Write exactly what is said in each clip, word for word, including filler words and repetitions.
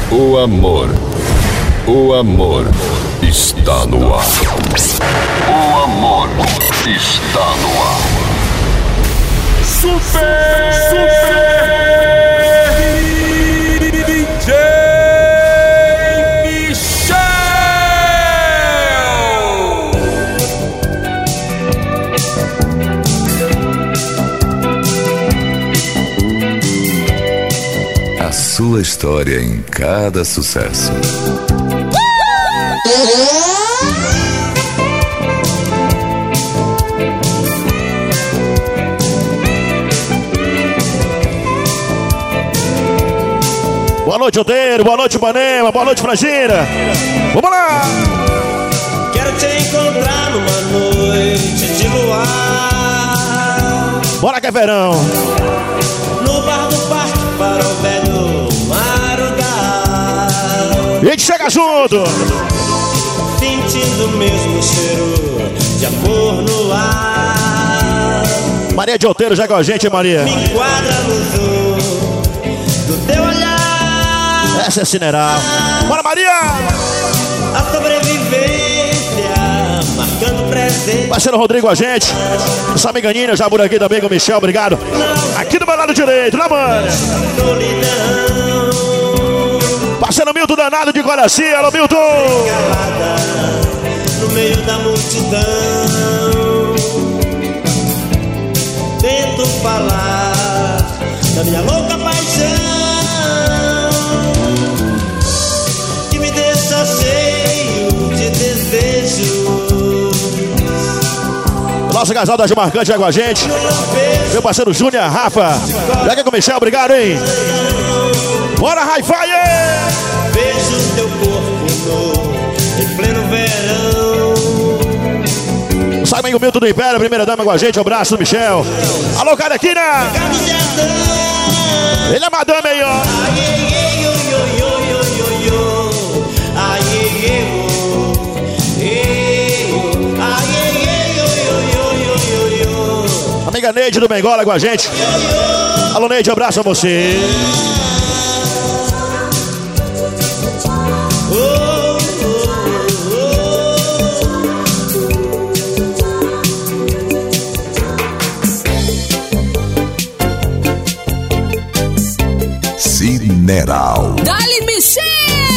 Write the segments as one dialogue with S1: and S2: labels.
S1: O amor, o amor está no ar. O amor está no ar. Super, super D J Michel. A sua história em cada sucesso.
S2: Boa noite, Odeiro. Boa noite, Ipanema. Boa noite, Frangina. Vamos lá!
S3: Quero te encontrar numa noite de luar.
S2: Bora que é verão.
S3: No bar do parque para o velho madrugar.
S2: E a gente chega junto.
S3: Sentindo o mesmo cheiro de amor no ar.
S2: Maria de Oteiro já com a gente, Maria.
S3: Me enquadra no zoom do teu olhar.
S2: Essa é Cineral. Bora, Maria!
S3: A sobrevivência marcando presente.
S2: Parceiro Rodrigo, a gente. Essa amiga Nina, já por aqui também com o Michel, obrigado. Aqui do meu lado direito, né, mano?
S3: Solidão.
S2: Parceiro Milton Danado de Coracia, alô, Milton!
S3: No meio da multidão, tento falar da minha louca paixão que me deixa cheio de desejos.
S2: Nosso casal da Marcante já com a gente. Meu parceiro Júnior, Rafa. Já que é com o Michel, obrigado, hein? Bora, Hi-Fi!
S3: Vejo teu corpo nu em pleno verão.
S2: Sai bem o Milton do Império, primeira dama com a gente, um abraço do Michel. Alô, Carequina! Ele é madame aí, ó. Amiga Neide do Bengola com a gente. Alô, Neide, um abraço a você.
S1: Cineral.
S4: Dali Michel!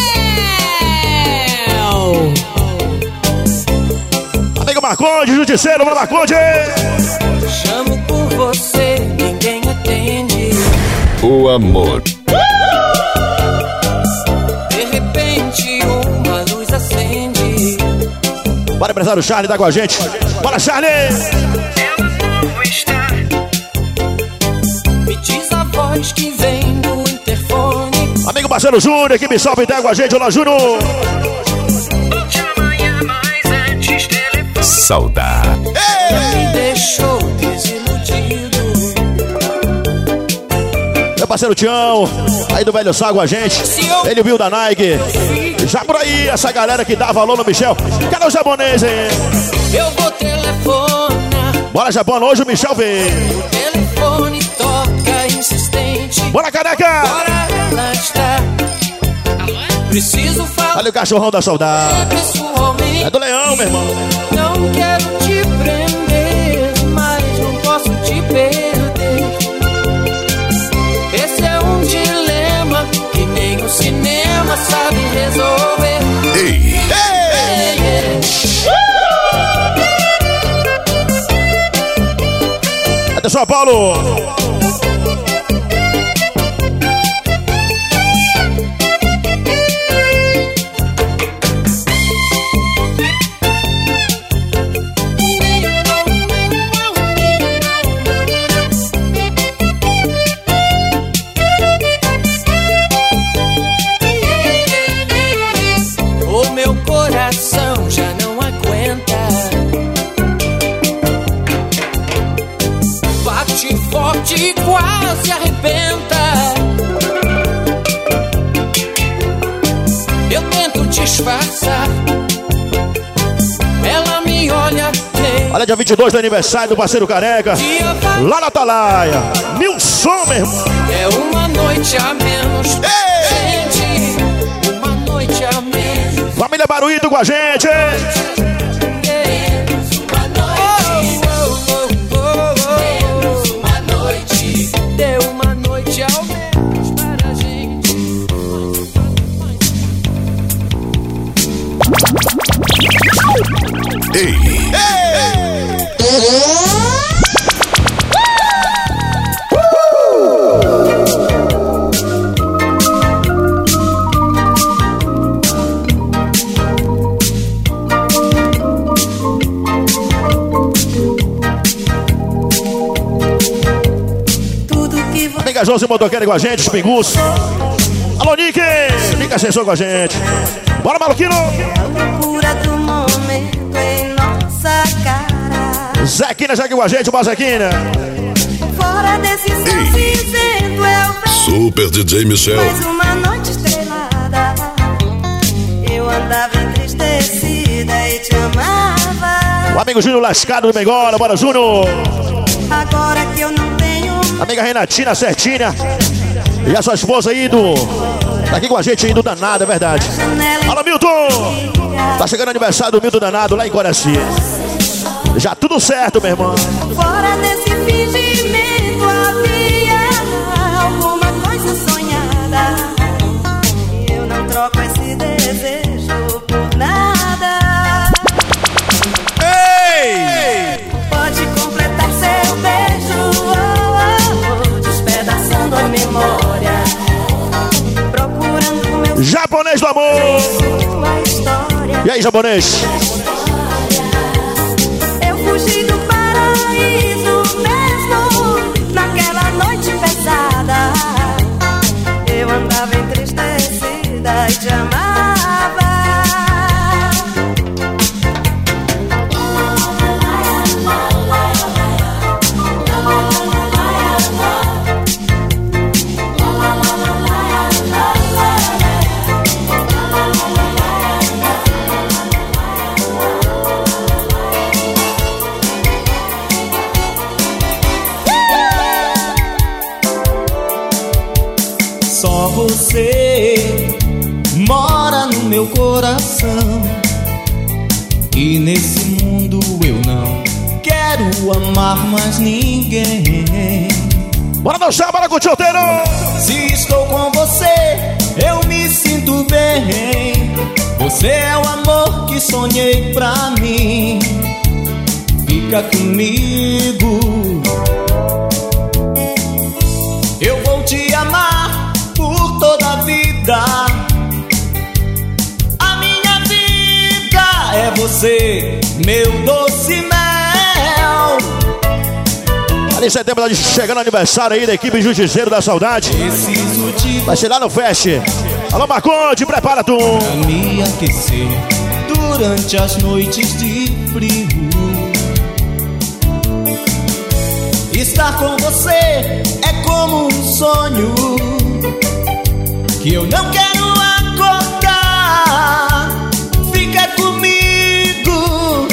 S2: Amigo Marconde, Justiceiro, vamos Marconde!
S5: Chamo por você, ninguém atende.
S1: O amor.
S5: De repente uma luz acende.
S2: Bora, empresário Charlie, tá com a gente. Bora, Charlie!
S5: Ela não está. Me diz a voz que vem do interfone.
S2: Amigo parceiro Júnior, equipe Salve tá com a gente, olá, Júnior!
S5: Volte amanhã, mas antes telefone.
S1: Saudade.
S5: Me deixou desiludido.
S2: Meu parceiro Tião, aí do Velho Sal com a gente. Ele viu da Nike. Já por aí, essa galera que dá valor no Michel. Cadê o japonês, hein?
S5: Eu vou telefonar.
S2: Bora, Japão, hoje o Michel vem.
S5: O telefone toca insistente.
S2: Bora, careca!
S5: Agora ela está. Preciso falar.
S2: Olha o cachorrão da saudade.
S5: Pessoalmente.
S2: É do Leão, meu irmão.
S5: Não quero te prender, mas não posso te perder. Esse é um dilema que nem o cinema sabe resolver.
S1: Ei!
S5: Ei, ei.
S2: Atenção, Paulo!
S5: O meu coração já não aguenta. Bate forte e quase arrebenta. Eu tento disfarçar. Ela me olha bem.
S2: Olha, dia vinte e dois do aniversário do parceiro Careca. Lá na Atalaia. Nilson, meu irmão.
S5: É uma noite a menos. Gente,
S2: Baruíto com a gente.
S5: Deu uma noite ao menos para a gente.
S1: Ei!
S2: Ei! Amiga Josi Motoqueira com a gente, os Pingus. Alô, Nick! Nick Ascensor com a gente. Bora, maluquinho!
S4: Loucura do momento em nossa cara.
S2: Zequina já aqui com a gente, o Zequina.
S4: Fora desse céu cinzento eu vejo
S1: Super D J Michel.
S4: mais uma noite estrelada. Eu andava entristecida e te amava.
S2: O amigo Júnior Lascado do Bengola, bora, Júnior!
S4: Agora que eu não tenho
S2: Amiga Renatina Certinha. E a sua esposa aí do... Tá aqui com a gente aí do Danado, é verdade. Alô, Milton! Tá chegando o aniversário do Milton Danado lá em Coraci. Já tudo certo, meu irmão.
S4: fora desse fingimento havia alguma coisa sonhada. E eu não troco esse desejo por nada.
S2: Ei!
S4: Pode completar seu beijo, oh, oh, despedaçando a memória, procurando meu
S2: Japonês do amor!
S4: sua história.
S2: E aí, japonês?
S4: Eu fugi do paraíso mesmo naquela noite pesada. Eu andava entristecida e te amava.
S3: Só você mora no meu coração. E nesse mundo eu não quero amar mais ninguém.
S2: Bora dançar, bora curtir o roteiro!
S3: Se estou com você, eu me sinto bem. Você é o amor que sonhei pra mim. Fica comigo. Eu vou te amar por toda a vida. A minha vida é você, meu doce mel.
S2: Ali em setembro tá chegando o aniversário aí da equipe Justiceiro da Saudade.
S3: Preciso de
S2: Vai ser lá no Fest. Alô, Marconde, prepara tu!
S3: pra me aquecer durante as noites de frio. Estar com você é como um sonho que eu não quero acordar. Fica comigo.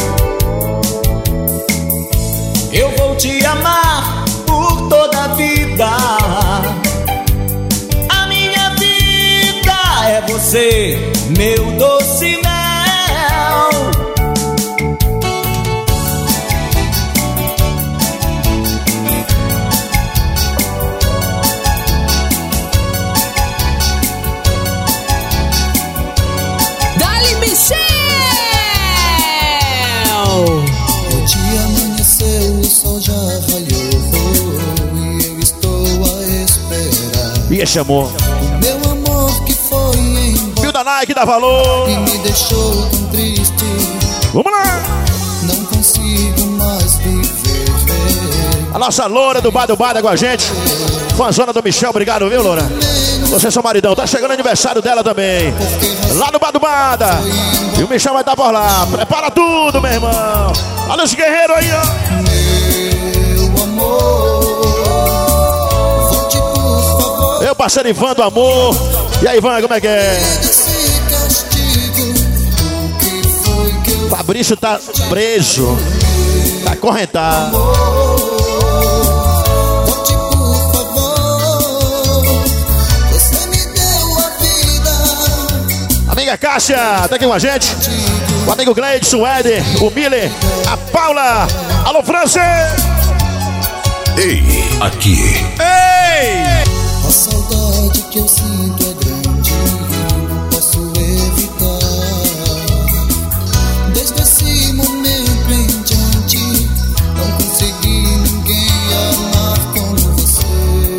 S3: Eu vou te amar por toda a vida. A minha vida é você, meu doce mel.
S5: Dali Michel!
S6: O dia amanheceu, o sol já raiou e eu estou a esperar.
S2: E esse amor?
S6: O meu amor que foi embora
S2: Viu da Nike, dá valor!
S6: e me deixou tão triste.
S2: Vamos lá!
S6: Não consigo mais viver.
S2: A nossa loura do Bado Bada com a gente. Fãzona do Michel, obrigado, viu, loura? Você é seu maridão, tá chegando o aniversário dela também. Lá no Bado Bada. E o Michel vai estar por lá. Prepara tudo, meu irmão. Olha os guerreiros aí, ó.
S6: Meu amor, volte por favor.
S2: Eu, parceiro Ivan do amor. E aí, Ivan, como é que é?
S6: Desse castigo, o que foi que eu
S2: Fabrício tá preso. Tá acorrentado.
S6: volte por favor. Você me deu a vida.
S2: Amiga Tia Cássia, tá aqui com a gente. O amigo Gleidson, o Ed, o Miller, a Paula. Alô, França!
S1: Ei, aqui.
S2: Ei!
S6: A saudade que eu sinto é grande, não posso evitar. Desde esse momento em diante, não consegui ninguém amar como você,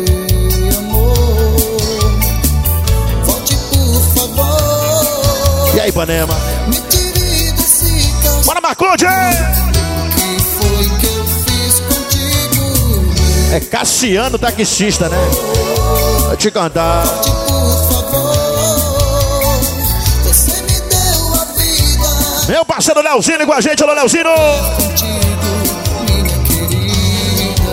S6: amor. Volte por favor.
S2: E aí, Ipanema?
S6: Me tire desse caso.
S2: Bora, Marconde!
S6: O que foi que eu fiz contigo?
S2: É Cassiano taxista, né? Vou te cantar.
S6: Volte por favor. Você me deu a vida.
S2: Meu parceiro Leozinho com a gente. Alô, Leozinho!
S6: Contigo, minha querida.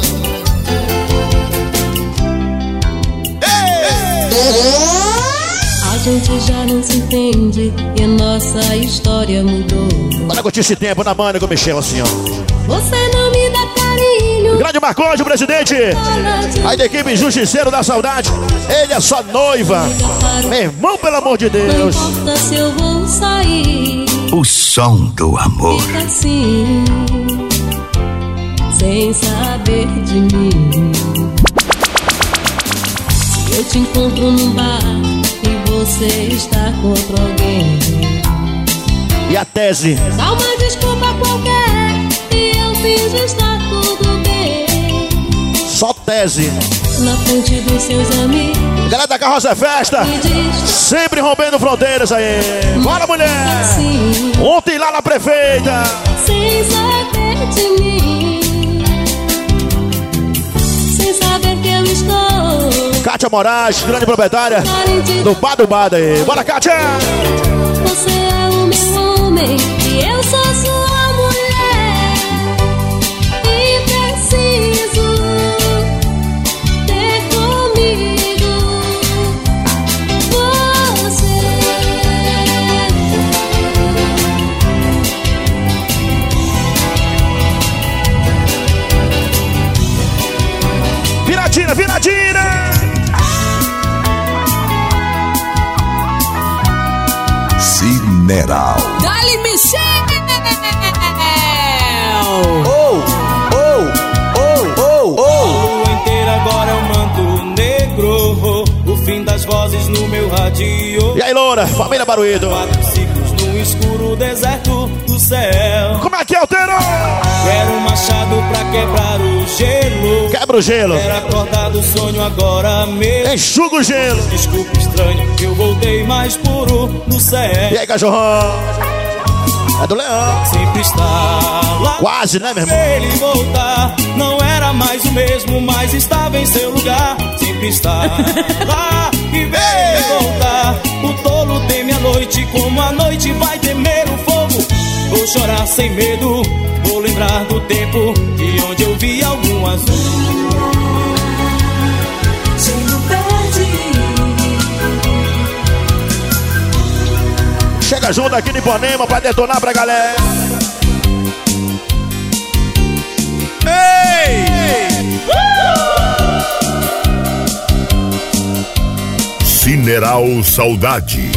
S7: A gente já não se entende e a nossa história mudou.
S2: Bora curtir esse tempo na mano com o Michel, assim, ó.
S7: Você não me dá carinho.
S2: Grande Marconde, presidente. Aí da equipe Justiceiro da Saudade. Ele é só noiva. Meu irmão, pelo amor de
S7: Não
S2: Deus.
S7: importa se eu vou sair.
S1: O som do amor.
S7: Fica assim, sem saber de mim. Se eu te encontro num bar e você está com outro alguém,
S2: E a tese?
S7: dá uma desculpa qualquer e eu finjo estar tudo bem.
S2: Só tese.
S7: Na frente dos seus amigos
S2: Galera da Carroça é Festa.
S7: me diz
S2: Sempre rompendo fronteiras aí. Bora, mulher.
S7: assim,
S2: Ontem lá na prefeita.
S7: sem saber de mim, sem saber que eu estou
S2: Kátia Moraes, grande proprietária
S7: carente.
S2: do Bado Bado aí. Bora, Kátia.
S7: Você é o meu homem e eu sou sua mulher. E preciso ter comigo você.
S2: Viradinha, viradinha.
S1: Cineral.
S8: Dali Michel!
S3: Oh, oh, oh, oh, oh. A lua inteira agora é um manto negro. O fim das vozes no meu radio.
S2: E aí, Loura, família Baruído.
S3: Quatro ciclos no escuro deserto do céu.
S2: Como é que é, Alteiro?
S3: Quero um machado pra quebrar o gelo.
S2: Quebra o gelo.
S3: Quero acordar do sonho agora mesmo.
S2: Enxuga o gelo.
S3: Desculpa, estranho, eu voltei mais puro do céu.
S2: E aí, cachorrão? É do Leão.
S3: Sempre está lá.
S2: Quase, né, meu irmão?
S3: Ele voltar, não era mais o mesmo, mas estava em seu lugar. Sempre está lá e veio voltar. O tolo teme a noite, como a noite vai temer o fogo. Vou chorar sem medo, vou lembrar do tempo de onde eu vi algum azul.
S4: Chego perto.
S2: Chega junto aqui no Ipanema pra detonar pra galera. Ei!
S1: Cineral Saudade.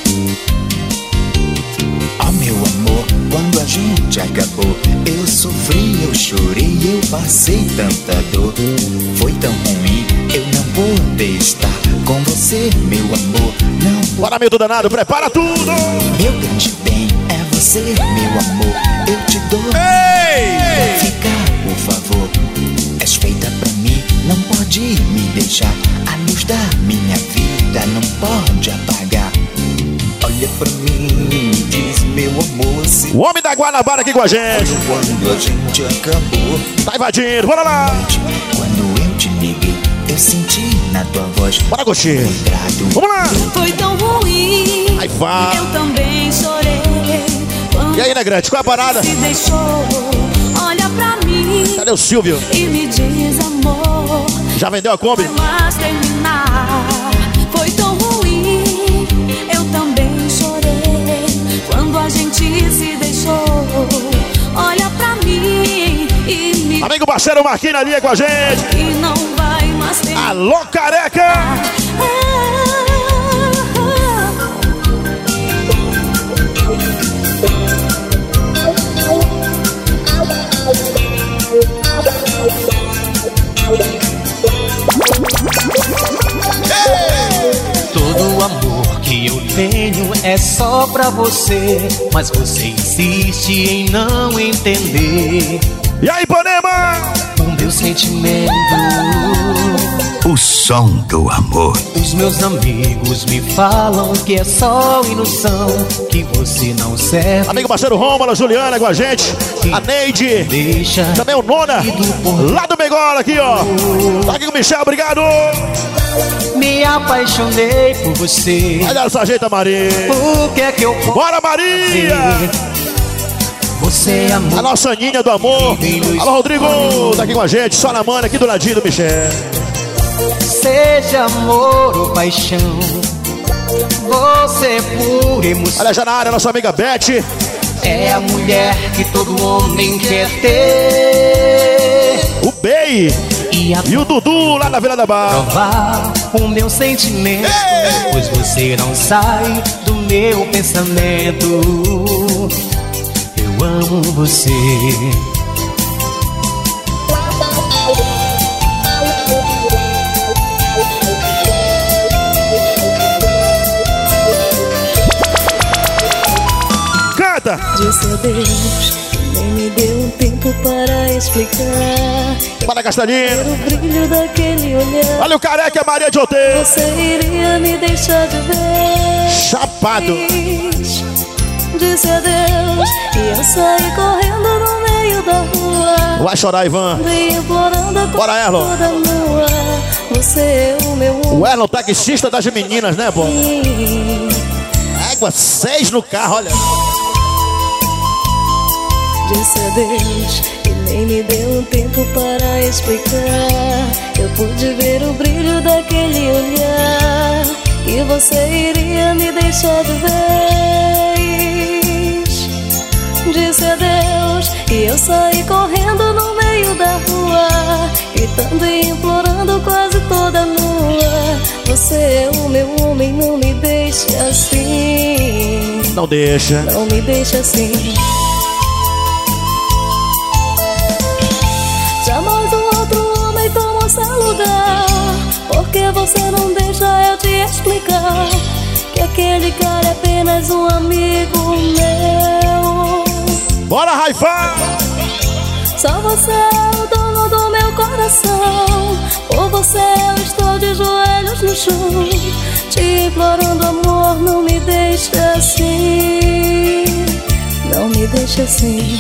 S9: Oh meu amor, quando a gente acabou, eu sofri, eu chorei, eu passei tanta dor. Foi tão ruim, eu não poder estar com você, meu amor. Não vou.
S2: Bora, Milton Danado, prepara tudo!
S9: Meu grande bem é você, meu amor. Eu te dou.
S2: Ei!
S9: Fica, por favor. És feita pra mim, não pode me deixar. A luz da minha vida não pode apagar. Olha pra mim, me diz, meu amor, se
S2: O homem da Guanabara aqui com a gente.
S9: quando a gente acabou.
S2: Tá invadindo, bora lá!
S9: Quando eu te liguei, eu senti na tua voz.
S2: Bora, Gostinho.
S9: Lembrado.
S2: Vamos lá!
S4: Foi tão ruim.
S2: Aí fala.
S4: Eu também chorei. Quando
S2: E aí, Negrete, qual é a parada?
S4: se deixou. Olha pra mim
S2: Cadê o Silvio?
S4: e me diz, amor,
S2: Já vendeu a Kombi?
S4: mas terminar foi tão ruim. Eu também chorei quando a gente se deixou. Olha pra mim e me
S2: Amigo parceiro Marquinhos ali é com a gente.
S4: que não vai mais ter.
S2: Alô, careca!
S3: eu tenho é só pra você, mas você insiste em não entender.
S2: E aí, Ipanema?
S3: O meu sentimento,
S9: o som do amor.
S3: Os meus amigos me falam que é só ilusão, que você não serve.
S2: Amigo parceiro Rômulo, a Juliana com a gente, a Neide,
S3: Deixa
S2: também o Nona, lá do Begola aqui, ó. Tá aqui com o Michel, obrigado.
S3: Me apaixonei por você.
S2: Vai dar essa jeita, Maria.
S3: O que é que eu posso
S2: Bora, Maria!
S3: fazer? Você é amor.
S2: A nossa Aninha do amor. Alô, Rodrigo, tá aqui com a gente, só na mano aqui do ladinho do Michel.
S3: Seja amor ou paixão, você é pura emoção.
S2: Olha já na área, nossa amiga Beth.
S3: É a mulher que todo homem quer ter.
S2: O Bey
S3: E a
S2: e o Dudu lá na Vila da Barra.
S3: provar o meu sentimento, pois você não sai do meu pensamento. Eu amo você.
S2: Canta!
S7: Disse adeus, nem me deu um tempo para explicar.
S2: Para Castanhinha.
S7: Era o brilho daquele olhar.
S2: Olha o careca, Maria de Oteiro.
S7: Você iria me deixar de ver.
S2: Chapado.
S7: Disse adeus e eu saí correndo no meio da rua.
S2: Vai chorar, Ivan.
S7: E implorando a
S2: Bora, Erlon.
S7: toda nua. Você é o meu
S2: O Erlon, taxista das meninas, né, pô?
S7: homem.
S2: Égua, seis no carro, olha.
S7: Disse adeus e nem me deu um tempo para explicar. Eu pude ver o brilho daquele olhar, que você iria me deixar de vez. Disse adeus e eu saí correndo no meio da rua, gritando e implorando quase toda nua. Você é o meu homem, não me deixe assim.
S2: Não deixa.
S7: Não me deixe assim. Jamais um outro homem tomou seu lugar, porque você não deixa eu te explicar que aquele cara é apenas um amigo meu.
S2: Bora, Raifá!
S7: Só você é o dono do meu coração. Por você eu estou de joelhos no chão, te implorando amor, não me deixe assim. Não me deixe assim.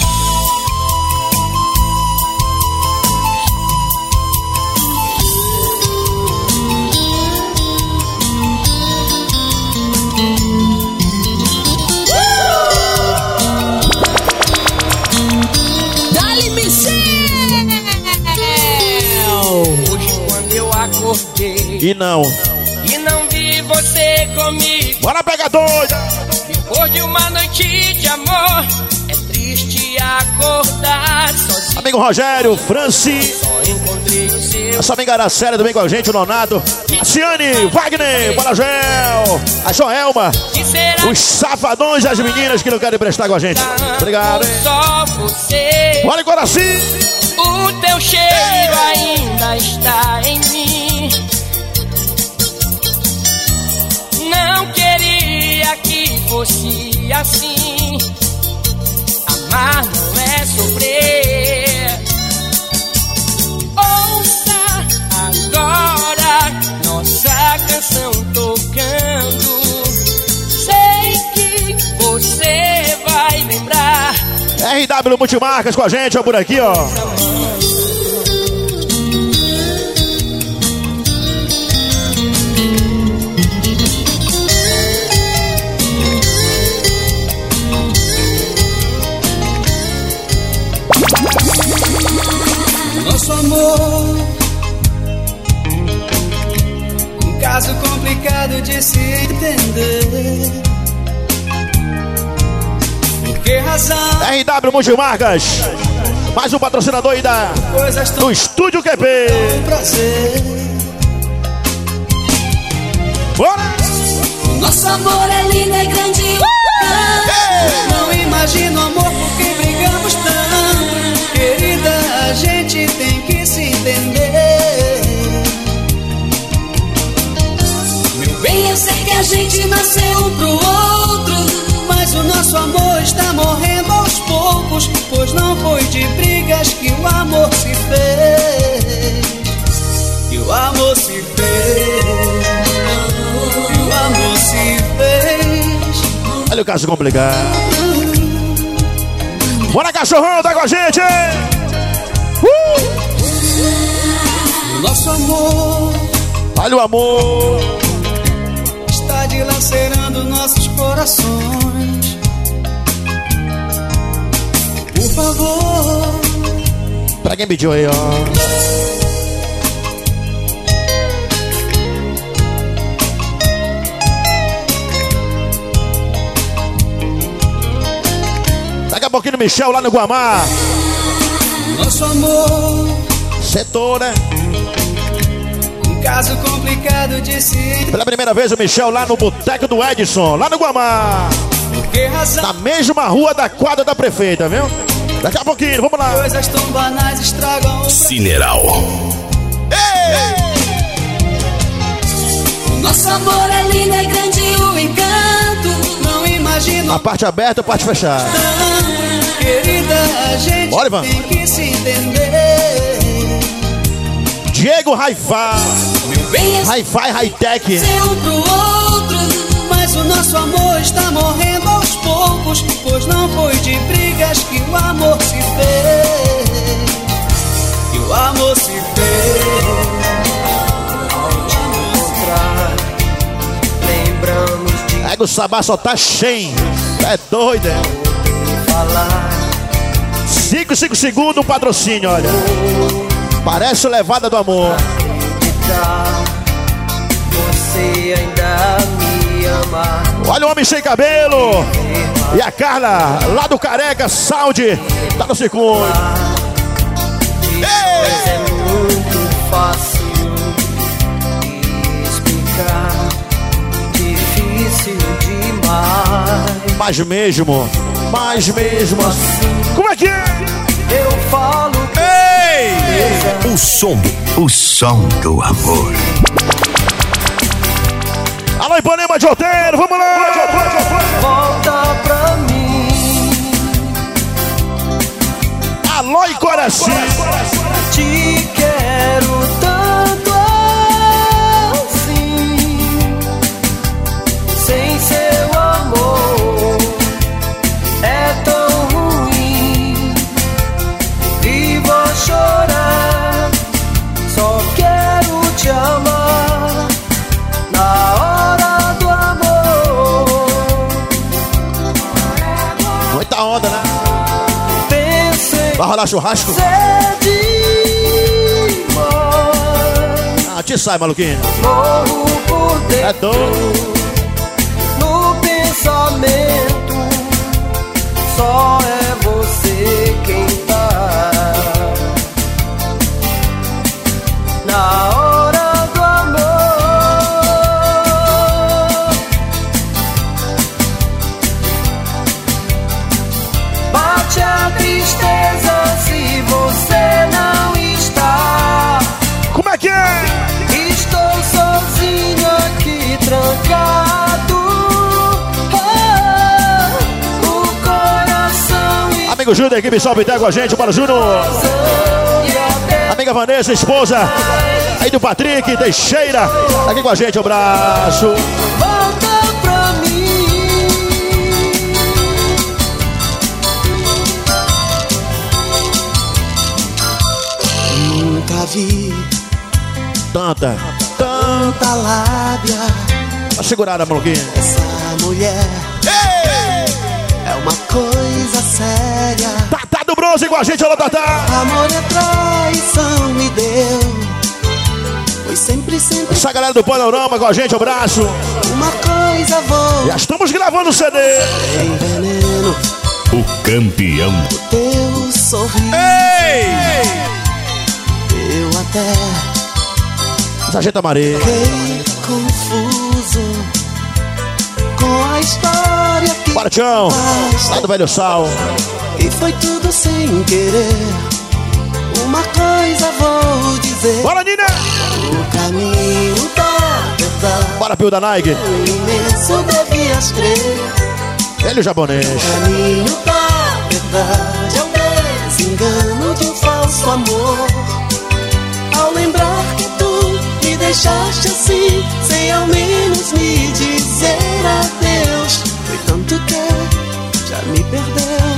S2: E não.
S5: E não vi você comigo.
S2: Bora pegar doida.
S5: Depois de uma noite de amor, é triste acordar sozinho.
S2: Amigo Rogério, Franci.
S5: Só encontrei o seu.
S2: Nossa amiga Aracélia também com a gente, o Nonato. A Ciane, Wagner, Bora Gel. A Joelma.
S5: Que será
S2: Os safadões das meninas que não querem prestar com a gente. Obrigado, hein?
S5: só você?
S2: Bora, Coraci.
S5: O teu cheiro ainda está em mim. Não queria que fosse assim. Amar não é sofrer. Ouça agora nossa canção tocando. Sei que você vai lembrar.
S2: R W Multimarcas com a gente, ó, por aqui, ó.
S8: Nosso amor, um caso complicado de se entender. Por que razão?
S2: R W Multimarcas, mais um patrocinador aí da, do Estúdio Q P.
S8: Um prazer.
S2: Bora!
S7: Nosso amor é lindo, é grande.
S8: Uh! Não imagino amor por que brigamos tanto. Querida, a gente tem que se entender.
S7: Meu bem, eu sei que a gente nasceu
S8: brigas que o amor se fez. Que o amor se fez. Que o amor se fez.
S2: Olha o caso complicado. Bora, cachorrão, tá com a gente, hein? Uh!
S8: O nosso amor,
S2: olha o amor,
S8: está dilacerando nossos corações. Por favor,
S2: pra quem pediu aí, ó. Daqui a pouquinho, Michel lá no Guamá.
S8: Nosso amor,
S2: setor, né?
S8: Um caso complicado de se...
S2: Pela primeira vez o Michel lá no Boteco do Edson, lá no Guamá.
S8: Por que razão?
S2: Na mesma rua da quadra da prefeita, viu? Daqui a pouquinho, vamos lá.
S8: Coisas tão banais estragam o...
S1: Cineral.
S2: Ei!
S8: O nosso amor é lindo, é grande o encanto. Não imagino...
S2: A parte aberta, a parte fechada.
S8: Querida, a gente
S2: Bora, Ivan.
S8: tem que se entender.
S2: Diego Hi-Fi, Hi-Fi, High-Tech.
S8: Um pro outro, mas o nosso amor está morrendo aos poucos. Pois não foi de brigas que o amor se fez. Que o amor se fez. Ao te mostrar, lembramos de...
S2: Pega o sabá, só tá cheio. É doido, é?
S8: Falar.
S2: cinco, cinco segundos, um patrocínio, olha. Parece levada do amor.
S8: Você ainda me ama.
S2: Olha o homem sem cabelo. E a Carla, lá do Careca, Saúde, tá no segundo.
S8: Mas é muito fácil de explicar. Difícil demais.
S2: Mas mesmo, mas mesmo assim. Como é que é?
S8: Eu falo.
S2: Ei!
S9: O som, o som do amor.
S2: Alô, Ipanema de Outeiro, vamos lá!
S8: Volta pra mim.
S2: Alô, Coraci.
S8: Te quero tanto assim. Sem seu amor é tão ruim. E vou chorar. Só quero te amar. Na hora do amor.
S2: Muita onda, né?
S8: Pensei.
S2: Vai rolar churrasco? Ah, te sai, maluquinho.
S8: Morro por dentro.
S2: É doido.
S8: No pensamento, só é você quem tá. Na hora do amor. Bate a tristeza se você não está.
S2: Como é que é?
S8: Estou sozinho aqui trancado. Oh, o coração e
S2: Amigo Júnior, equipe Salve Té com a gente, bora Júnior. Amiga Vanessa, esposa aí do Patrick Teixeira, aqui com a gente, um abraço.
S8: volta pra mim. Nunca vi
S2: Tanta,
S8: tanta lábia.
S2: tá segurada, maluquinho.
S8: Essa mulher é uma coisa séria.
S2: Tatá do Bronze com a gente, alô Tatá.
S8: Amor é traição, me deu. Foi sempre, sempre
S2: Essa galera do Panorama com a gente, um abraço.
S8: uma coisa vou.
S2: Já estamos gravando o C D.
S8: Tem veneno,
S1: O campeão.
S8: teu sorriso.
S2: Ei!
S8: Eu até
S2: Sargento Maria.
S8: fiquei confuso com a história que
S2: Bora, Tião. Lá do Velho Sal.
S8: e foi tudo sem querer. Uma coisa vou dizer.
S2: Bora, Nina.
S8: O caminho da verdade
S2: Bora, Pio da Nike.
S8: imenso devias crer.
S2: Ele e o japonês.
S8: O caminho da verdade é o desengano de um falso amor. Ao lembrar que tu me deixaste assim, sem ao menos me dizer adeus. Foi tanto que já me perdeu.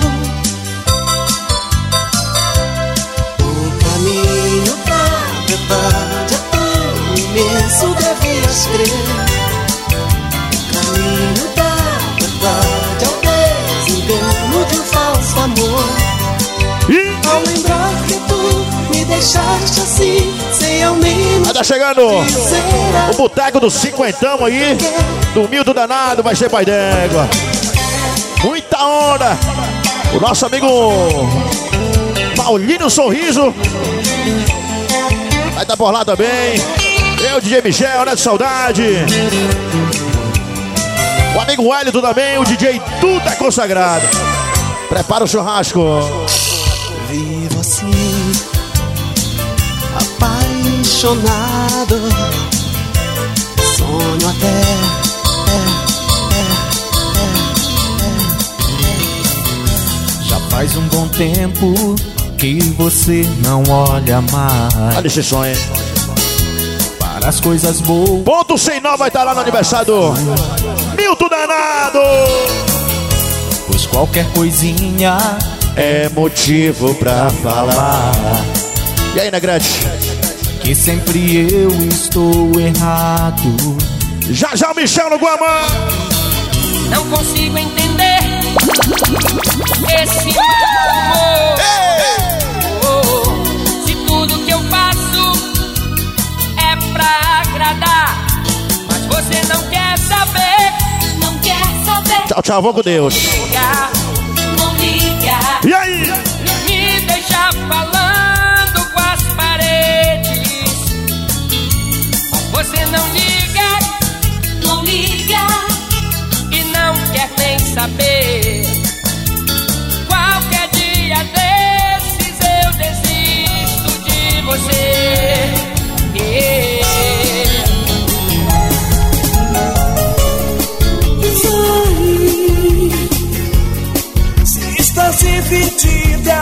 S8: O caminho da verdade é tão imenso, devias crer. O caminho da verdade é o desengano de um falso amor. Ao lembrar que tu me deixaste assim, sem ao menos.
S2: Aí tá chegando o boteco do cinquentão aí, do Milton Danado, vai ser pai d'égua. Muita onda. O nosso amigo Paulinho Sorriso vai tá por lá também. Eu, D J Michel, né, de saudade. O amigo Wellington também, o D J Tudo é Consagrado. Prepara o churrasco.
S8: Vivo assim, apaixonado. Sonho até é, é, é, é. Já faz um bom tempo que você não olha mais.
S2: Olha esse sonho.
S8: Para as coisas boas.
S2: Ponto sem nó vai estar lá no aniversário do Milton Danado.
S8: Pois qualquer coisinha
S2: é motivo pra falar. E aí, Negrete?
S8: Que sempre eu estou errado.
S2: Já já o Michel no Guamá.
S5: Não consigo entender esse amor. Oh, se tudo que eu faço é pra agradar, mas você não quer saber.
S4: Não quer saber.
S2: Tchau, tchau, vou com Deus.
S5: Não liga.
S2: E aí?
S5: Me deixa falando com as paredes, mas você não liga.
S4: Não liga.
S5: E não quer nem saber. Qualquer dia desses eu desisto de você. Yeah.
S8: Se estás dividida,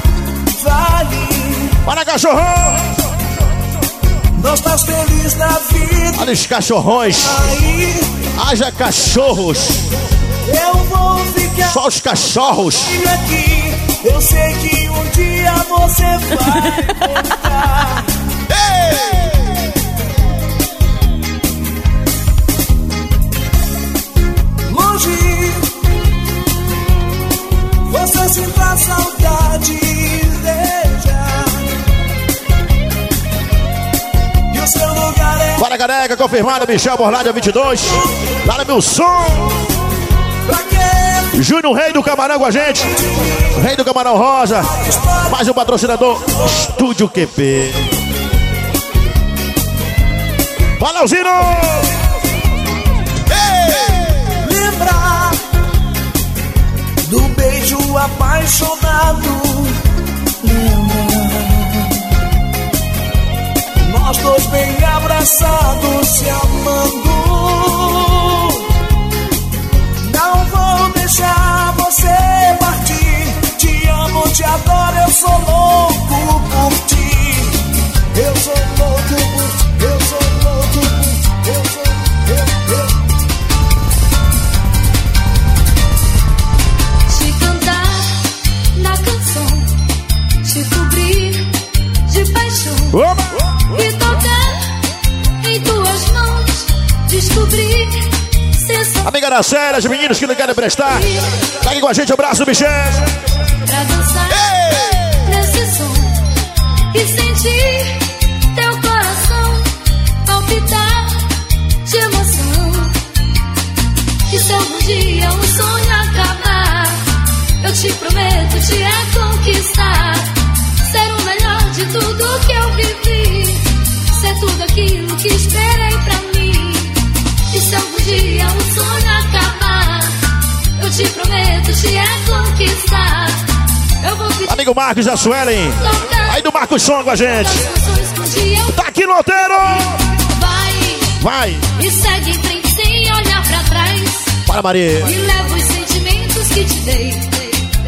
S8: vale.
S2: Para, cachorrão!
S8: Não estás feliz na vida.
S2: Olha os cachorrões.
S8: Aí
S2: Haja cachorros.
S8: eu vou ficar
S2: Só os cachorros.
S8: aqui. Eu sei que um dia você vai voltar. Longe, você sinta a saudade, veja. E o seu lugar é
S2: Para, careca, confirmado. Michel Borlândia vinte e dois. Lá no meu som.
S8: pra quê?
S2: Júnior Rei do Camarão com a gente. Rei do Camarão Rosa. Mais um patrocinador. Estúdio Q P. Fala, Alzino!
S8: Lembrar do beijo apaixonado. Lembrar nós dois bem abraçados, se amando. Não vou deixar você partir. Te amo, te adoro, eu sou louco por ti. Eu sou louco por ti, eu sou louco por ti, eu sou, eu, eu.
S4: Te cantar na canção, te cobrir de paixão.
S2: Opa!
S4: E tocar em tuas mãos, descobrir sensação.
S2: Amiga da série, os meninos que não querem prestar. Tá aqui com a gente, abraço, Michel.
S4: Pra dançar nesse som e sentir teu coração palpitar de emoção. E se algum dia um sonho acabar, eu te prometo te é conquistar. Ser o melhor de tudo que eu vivi, ser tudo aquilo que esperei pra mim. E se algum dia um sonho acabar, eu te prometo te é conquistar. Eu vou pedir
S2: Amigo Marcos da Suelen. Aí do Marcos Som com a gente. Tá aqui no roteiro.
S4: Vai,
S2: Vai.
S4: e segue em frente sem olhar pra trás.
S2: Para, Maria.
S4: E leva os sentimentos que te dei.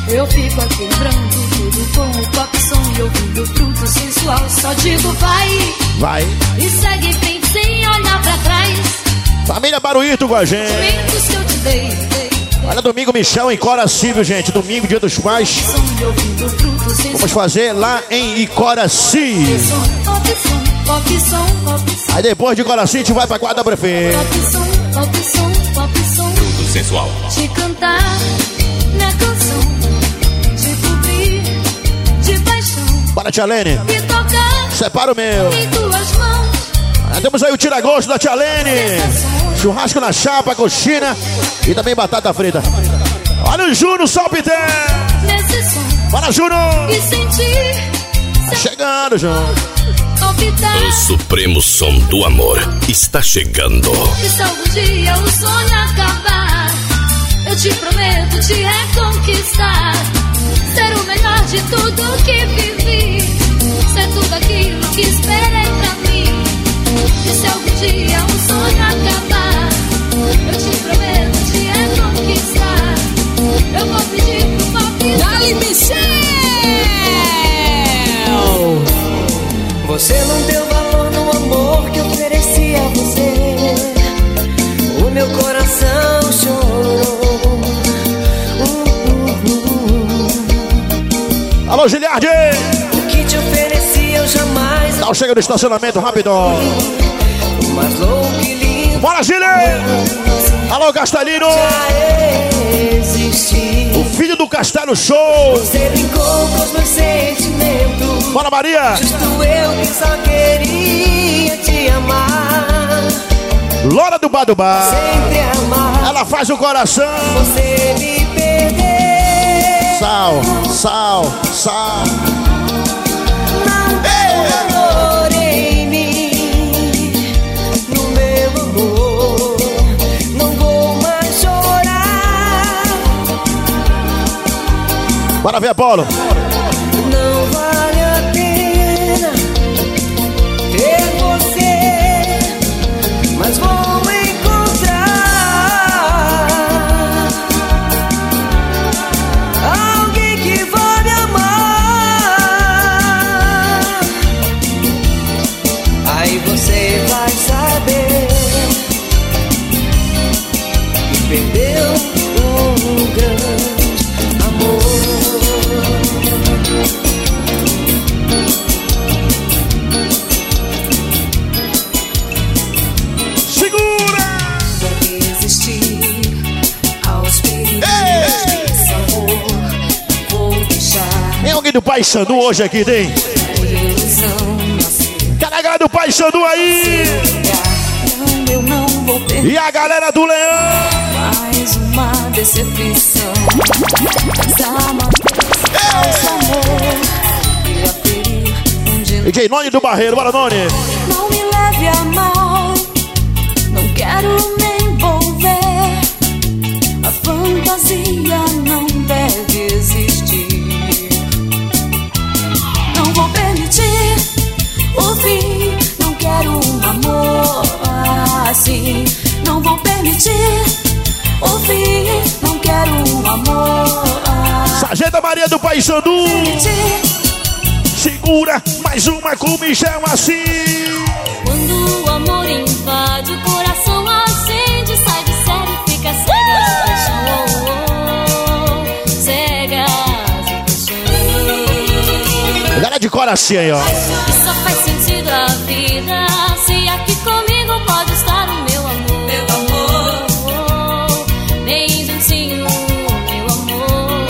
S4: Eu fico aqui lembrando tudo com o pop som e ouvindo fruto sensual. Só digo vai,
S2: vai
S4: e segue em frente sem olhar pra trás.
S2: Família Baruíto com a gente.
S4: Momentos que eu te dei, dei.
S2: Olha, domingo, Michel em Coraci, viu, gente? Domingo, dia dos pais.
S4: Som e ouvindo fruto sensual.
S2: Vamos fazer lá em Icoraci.
S4: Pop som, pop som, pop som.
S2: Aí depois de Coraci, a gente vai pra Quadra Prefeito.
S4: Pop som, pop som, pop som.
S1: Fruto sensual.
S4: De cantar minha canção, de cobrir de paixão.
S2: Bora, Tia Lene.
S4: E tocar
S2: Separa o meu.
S4: em tuas mãos.
S2: Ah, temos aí o tira-gosto da Tia Lene. Churrasco na chapa, coxina e também batata frita. Olha o Júnior, Salpité.
S4: Nesse som
S2: Bora, Júnior.
S4: e sentir
S2: Tá chegando, Júnior.
S4: palpitar.
S1: O supremo som do amor está chegando.
S4: E se algum dia o sonho acabar, eu te prometo te reconquistar. Ser o melhor de tudo que vivi. Ser tudo aquilo que esperei pra mim. E se algum dia o sonho acabar, eu te prometo te reconquistar. Eu vou pedir pro papi.
S8: Dali, Michel! Você não deu valor no amor que ofereci a você. O meu coração chorou.
S2: Alô, Giliardi.
S8: O que te ofereci eu jamais.
S2: Não, chega do estacionamento, rápido.
S8: Mas louco e lindo.
S2: Bora, Gili. Alô, Castelino.
S8: Já existi.
S2: O filho do Castelo Show.
S8: Você brincou com os meus sentimentos.
S2: Bora, Maria.
S8: Justo eu que só queria te amar.
S2: Lora do Badubá.
S8: Sempre amar.
S2: Ela faz o coração.
S8: Você me perdeu.
S2: Sal, sal, sal.
S8: Não deu valor em mim. No meu amor. Não vou mais chorar.
S2: Bora ver, Apolo.
S8: Não vale a pena ter você, mas vou encontrar alguém que vai me amar. Aí você vai saber que perdeu um grande amor.
S2: Tem alguém do Pai Sandu hoje aqui, tem? Galera do Pai Sandu aí!
S4: Eu não vou perder
S2: E a galera do Leão!
S4: mais uma decepção. Falso amor ia ferir um dia.
S2: D J Noni do Barreiro, bora, Noni!
S4: Não me leve a mal, não quero me envolver. A fantasia não deve existir. Não vou permitir o fim. Não quero um amor assim. Não vou permitir o fim. Não quero um amor assim.
S2: Sargenta Maria do Pai Sandu!
S4: Permitir.
S2: Segura mais uma com o Michel assim!
S4: Quando o amor invade o coração, acende, sai de sério, fica cega de paixão. Oh, oh, cega de paixão.
S2: Galera de coração aí, ó.
S4: E só faz sentido a vida se aqui comigo pode estar o meu amor. Meu amor, oh, oh, bem juntinho, meu amor.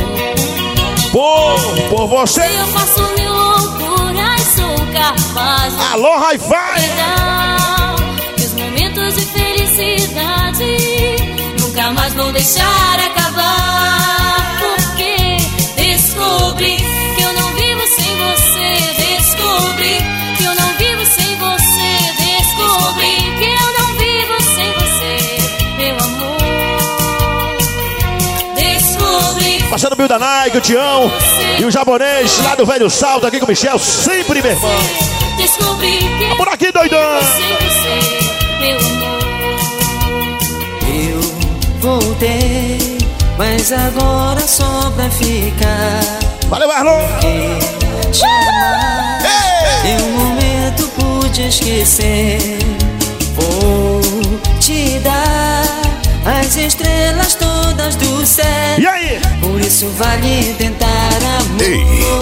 S2: Por, por você!
S4: Se eu faço mil loucuras, sou capaz de
S2: Alô, Hi-Fi!
S4: e os momentos de felicidade nunca mais vou deixar acabar. Porque descobri que eu não vivo sem você. Descobri que eu não vivo sem você. Descobri que eu não vivo sem você, meu amor. Descobri.
S2: Passando o Bill da Nike, o Tião e o japonês lá do Velho Salto aqui com o Michel, sempre, meu irmão.
S4: Descobri que eu
S2: Por aqui, doidão!
S4: sem você, meu amor.
S8: Eu voltei, mas
S5: Mas agora só pra ficar.
S2: Valeu, Marlon!
S5: Te amar, em um momento pude esquecer. Vou te dar as estrelas todas do céu.
S2: E aí?
S5: Por isso vale tentar amor.
S1: Ei.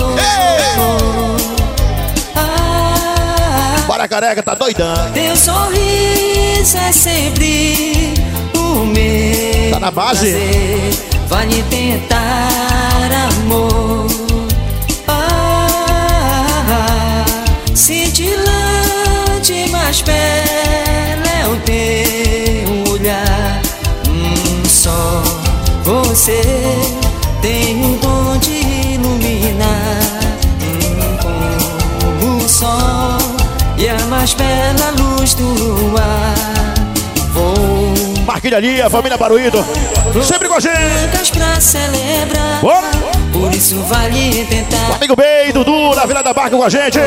S5: Ah,
S2: Bora, careca, tá doidão.
S5: teu sorriso é sempre o meu
S2: Tá na base?
S5: prazer. Vale tentar amor. Ah, cintilante, mas bela é o teu olhar. Hum, só você tem o dom de iluminar. Hum, como o sol e a mais bela luz do luar. Vou
S2: Marquinhos ali, a família Baruído. Sempre com a gente.
S5: pra celebrar.
S2: Bora.
S5: Por isso vale
S2: O
S5: tentar.
S2: amigo Bey, Dudu, na Vila da Barca com a gente.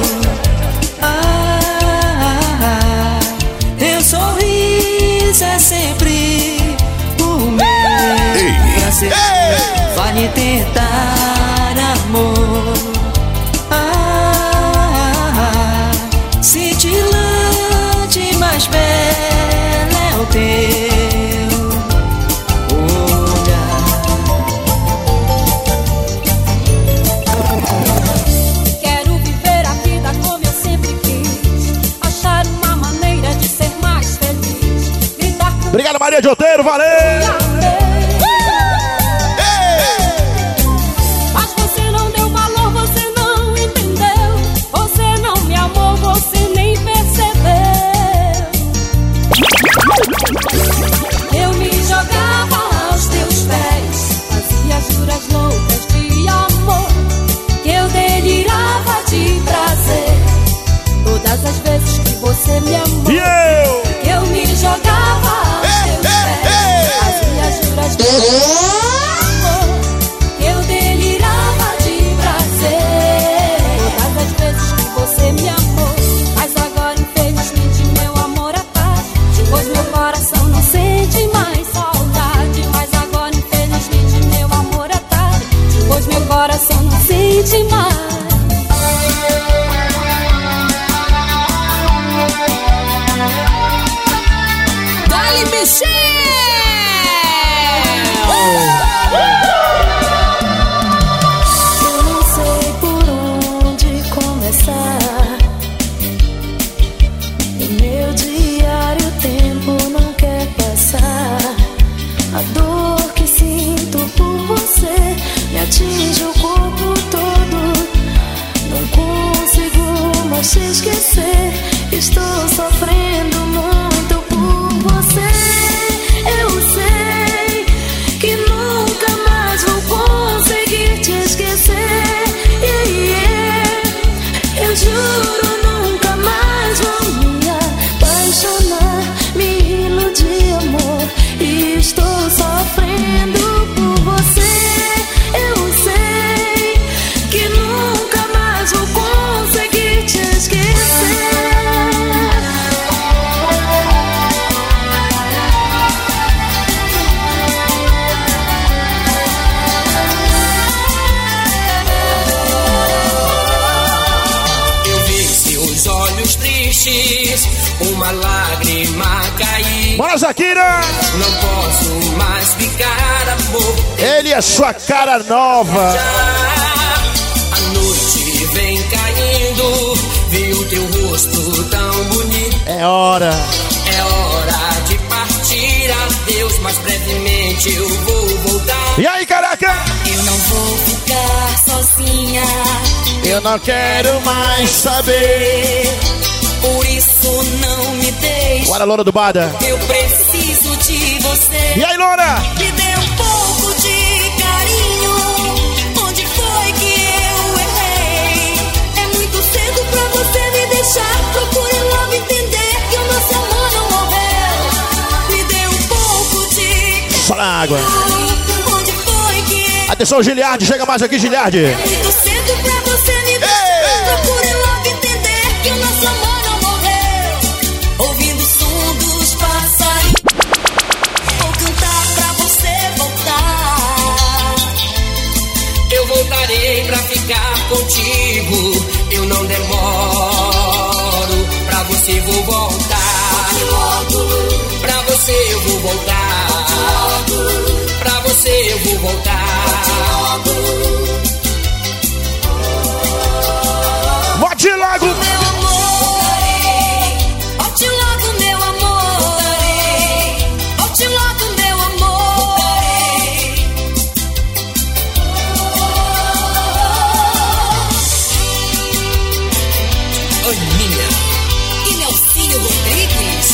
S5: Ah, teu sorriso é sempre o meu prazer. Vale tentar amor. Ah, cintilante, mas bela é o teu olhar.
S7: Quero viver a vida como eu sempre quis, achar uma maneira de ser mais feliz, gritar com
S2: Obrigado, Maria de Oteiro, valeu!
S7: Mas você não deu valor, você não entendeu, você não me amou, você nem percebeu. Eu me jogava aos teus pés, fazia juras loucas de amor, que eu delirava de prazer, todas as vezes que você me amou.
S2: E eu?
S7: Eu me jogava aos teus pés, fazia juras de amor, que eu delirava de prazer, todas as vezes que você me amou. Mas agora infelizmente meu amor acaba, pois meu coração não sente mais saudade. Mas agora infelizmente meu amor acaba, pois meu coração não sente mais.
S5: Dali Michel!
S7: Eu não sei por onde começar. No meu diário o tempo não quer passar. A dor que sinto por você me atinge o corpo todo. Não consigo mais te esquecer. Estou sofrendo muito por você. Eu sei que nunca mais vou conseguir te esquecer. Yeah, yeah. Eu juro, nunca mais vou me apaixonar, me iludir, amor. E estou sofrendo por você. Eu sei que nunca mais vou conseguir te esquecer.
S5: Eu vi seus olhos tristes, uma lágrima cair.
S2: Bora, Zakira!
S5: Não posso mais ficar, amor.
S2: Ele é sua cara nova.
S5: A noite vem caindo, vi o teu rosto tão bonito.
S2: É hora.
S5: É hora de partir, adeus, mas brevemente eu vou voltar.
S2: E aí, careca?
S5: Eu não vou ficar sozinha,
S2: Eu não quero mais saber.
S5: por isso não me deixe.
S2: Bora, Loura do Bada.
S5: Eu preciso de você.
S2: E aí, Loura?
S5: Me dê um pouco de carinho. Onde foi que eu errei? É muito cedo pra você me deixar. Procure logo entender que o nosso amor não morreu. Me dê um pouco de
S2: Só na água.
S5: carinho. Onde foi que eu
S2: Atenção, Giliardi. Chega mais aqui, Giliardi.
S5: É muito cedo pra você me deixar. Procure logo entender que o nosso amor não morreu. Ouvindo o som dos passarinhos, vou cantar pra você voltar.
S10: contigo, eu não demoro. Pra você vou voltar, pra você eu vou voltar, pra você eu vou voltar.
S2: Volte logo,
S4: meu amor. Volte logo, meu amor. Volte logo, meu amor.
S10: Aninha
S4: E Nelsinho Rodrigues.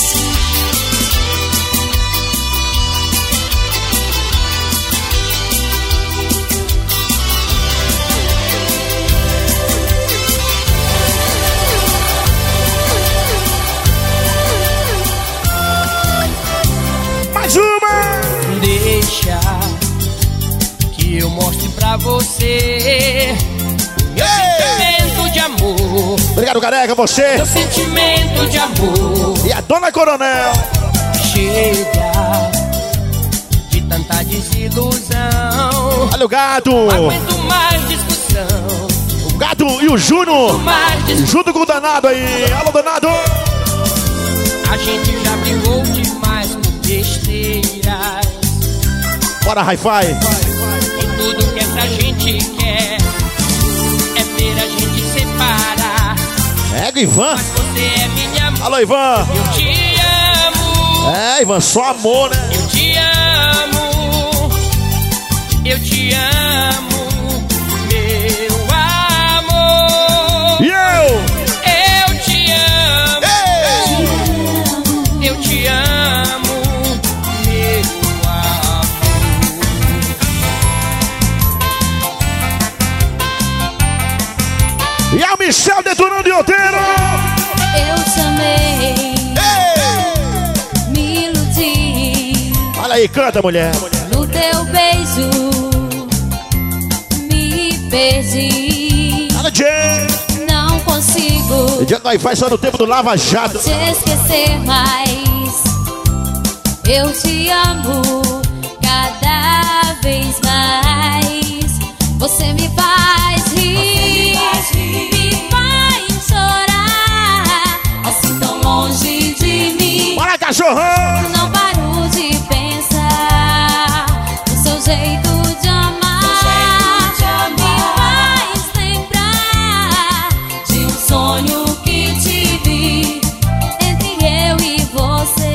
S2: mais uma.
S10: Deixa que eu mostre pra você meu sentimento de amor,
S2: Obrigado, careca, você
S10: meu sentimento de amor.
S2: e a dona Coronel.
S10: Chega de tanta desilusão,
S2: Olha o gato,
S10: não aguento mais discussão,
S2: o gato e o Juno,
S10: mais discussão.
S2: junto com o danado aí. Alô, danado.
S10: A gente já brigou demais por besteiras.
S2: Bora, hi-fi.
S10: E tudo que essa gente quer é ver a gente separar.
S2: É, Ivan.
S10: Mas você é minha mãe,
S2: Alô, Ivan.
S10: eu te amo.
S2: É, Ivan, só amor, né?
S10: Eu te amo, eu te amo, meu amor.
S2: E eu?
S10: Eu te amo, eu te amo, meu amor.
S2: E a Michel detonando de outeiro.
S7: Eu te amei, me iludi
S2: Olha aí, canta, mulher.
S7: no teu beijo, me perdi.
S2: Olha, Jay.
S7: Não consigo
S2: E dia que nós faz só no tempo do Lava Jato.
S7: te esquecer mais. Eu te amo cada vez mais. Você me faz rir, me faz chorar. Assim tão longe de mim,
S2: Bora, cachorrão.
S7: não paro de pensar no seu jeito de amar. Me faz lembrar de um sonho que tive entre eu e você.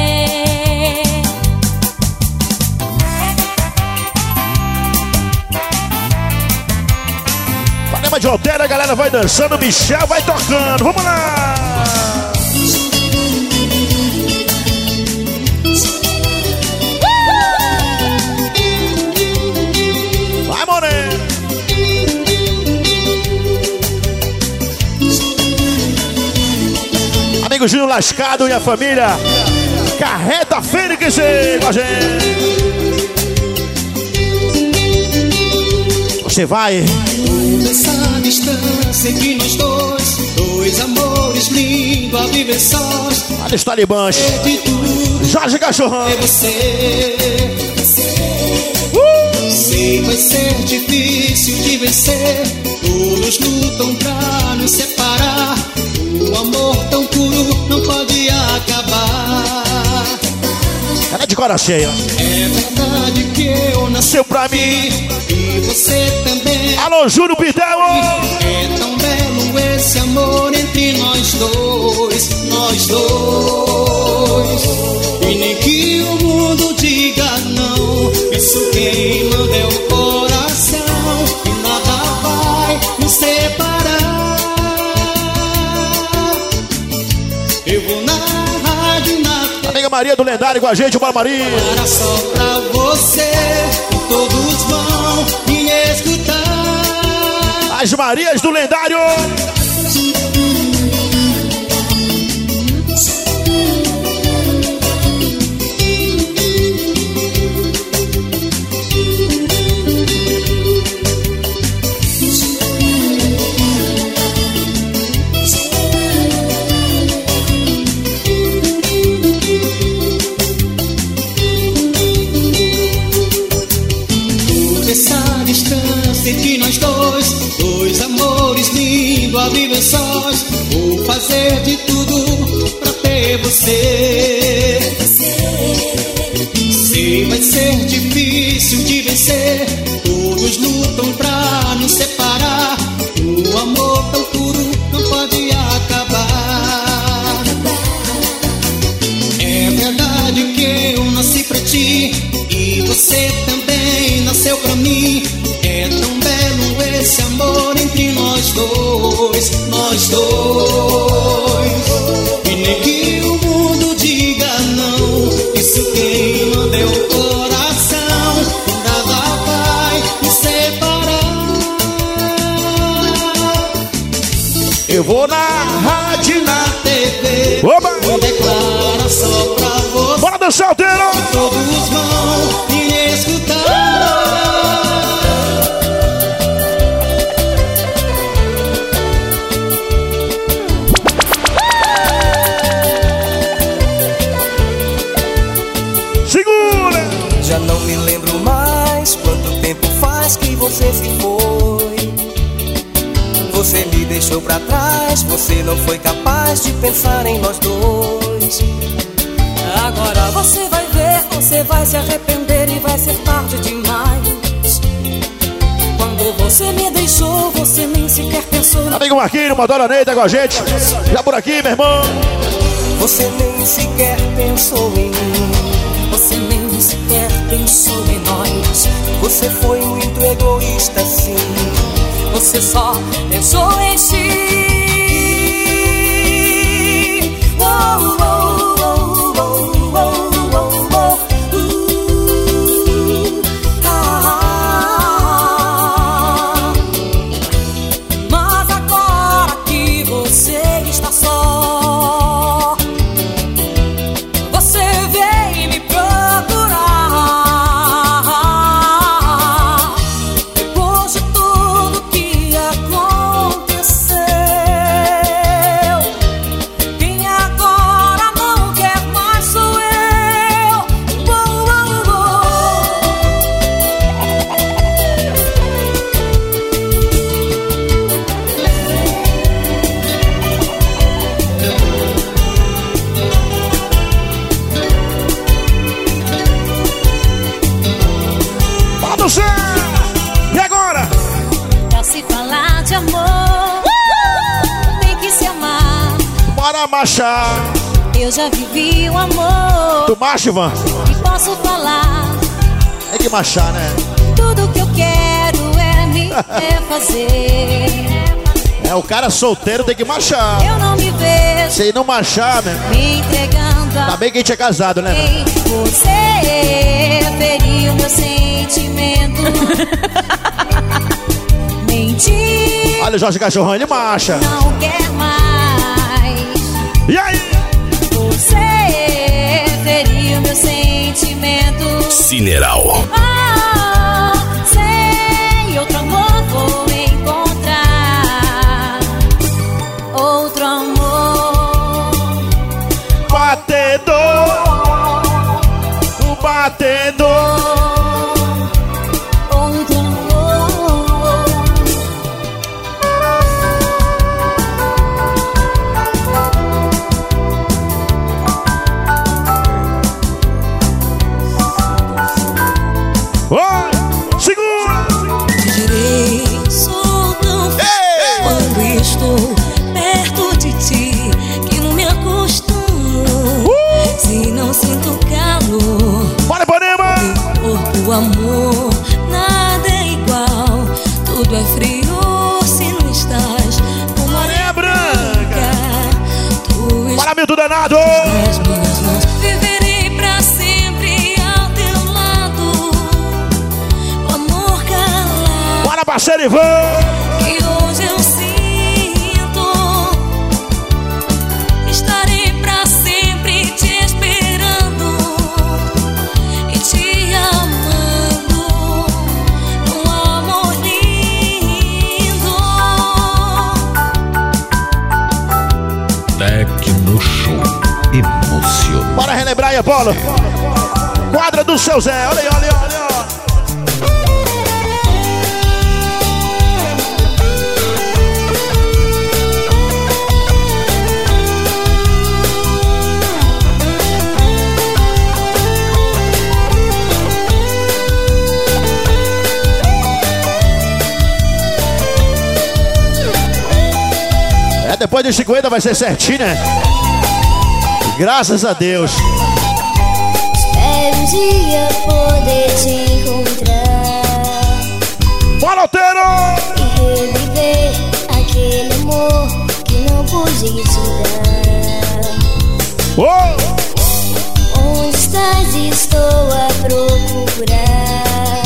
S2: Panema de outeiro, a galera vai dançando, Michel vai tocando. Vamos lá. Vai, Moreno. Amigo Júnior Lascado e a família Carreta Fênix com a gente. Você vai.
S8: Essa distância entre nós dois, dois amores lindos a viver sós.
S2: Olha os talibãs.
S8: De tudo
S2: Jorge Cachorrão.
S8: é você. Sei, vai ser difícil de vencer. Todos lutam pra nos separar. O amor tão puro não pode acabar.
S2: Cara de cora cheia.
S8: É verdade que eu nasci
S2: Seu pra mim.
S8: e você também.
S2: Alô, Júnior Pitel.
S8: É tão belo esse amor entre nós dois, nós dois. E nem que o mundo diga não, isso quem manda é o coração. E nada vai nos separar. Eu vou na rádio, na
S2: Amiga Maria do Lendário com a gente, bora Maria.
S8: Para só pra você, todos vão me escutar.
S2: As Marias do Lendário.
S8: Essa distância entre nós dois, dois amores mais lindo a viver sós. Vou fazer de tudo pra ter você. Sei, vai ser difícil de vencer. Todos lutam pra nos separar. O amor tão puro não pode acabar. É verdade que eu nasci pra ti e você também nasceu pra mim. É tão belo esse amor entre nós dois, nós dois. E nem que o mundo diga não, isso quem manda é o coração. Nada vai nos separar.
S2: Eu vou na rádio,
S8: na T V,
S2: oba!
S8: Vou declarar só pra você.
S2: Bora dançar, Alteiro!
S8: Todos vão me escutar.
S2: Segura!
S11: Já não me lembro mais quanto tempo faz que você se foi. Você me deixou pra trás, você não foi capaz de pensar em nós dois.
S4: Agora você vai ver, você vai se arrepender e vai ser tarde demais. Quando você me deixou, você nem sequer pensou.
S2: Amigo Marquinhos, Madonna Neida com a gente. Já por aqui, meu irmão.
S11: Você nem sequer pensou em mim.
S4: Você nem sequer pensou em nós.
S11: Você foi muito egoísta, sim.
S4: Você só pensou em si. Oh, oh, oh, oh, oh, oh, oh. Uh, ah. Mas agora que você está só, você vem me procurar. Depois de tudo que aconteceu, quem agora não quer mais sou eu. Oh, oh,
S2: Bora dançar! E agora?
S4: pra se falar de amor, tem que se amar.
S2: Bora marchar!
S4: Eu já vivi o amor
S2: Tu marcha, Ivan?
S4: e posso falar.
S2: Tem que marchar, né?
S4: Tudo que eu quero é me refazer.
S2: É, o cara solteiro tem que marchar.
S4: Eu não me vejo
S2: Se não marchar, né?
S4: me entregando a
S2: Tá bem que a gente é casado, né?
S4: quem você feriu meu sentimento. Mentir,
S2: Olha o Jorge Cachorrão, ele marcha.
S4: não quer mais.
S2: E aí?
S4: Você feriu meu sentimento.
S1: Cineral.
S4: Ah, sem outro amor vou encontrar outro amor.
S2: Batedor! O batedor!
S4: Outro amor.
S2: Oi! Segura!
S7: Te direi, sou tão feliz
S2: Ei!
S7: quando estou perto de ti, que não me acostumo. Se não sinto calor,
S2: Bora, Ipanema!
S7: corpo, amor, nada é igual. Tudo é frio se não estás com
S2: Areia
S7: areia
S2: branca!
S7: branca. Tu
S2: Bora, Milton Danado!
S7: nas minhas mãos, viverei pra sempre ao teu lado. O amor calado
S2: Bora, parceiro Ivan!
S7: que hoje eu sinto, estarei pra sempre te esperando e te amando num amor lindo.
S1: Tecno Show emocionante.
S2: Bora relembrar aí, Apolo! Quadra do seu Zé, olha aí, olha aí, olha aí! depois de cinquenta vai ser certinho, né? Graças a Deus.
S7: Espero um dia poder te encontrar.
S2: Bora, Alteiro!
S7: E reviver aquele amor que não pude te dar.
S2: Oh!
S7: Onde estás? Estou a procurar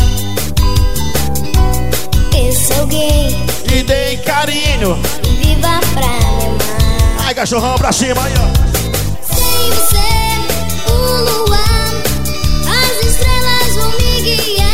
S7: esse alguém
S2: que dê carinho
S7: e viva pra me amar.
S2: Ai, cachorrão, pra cima aí, ó.
S7: Sem você, o luar, as estrelas vão me guiar.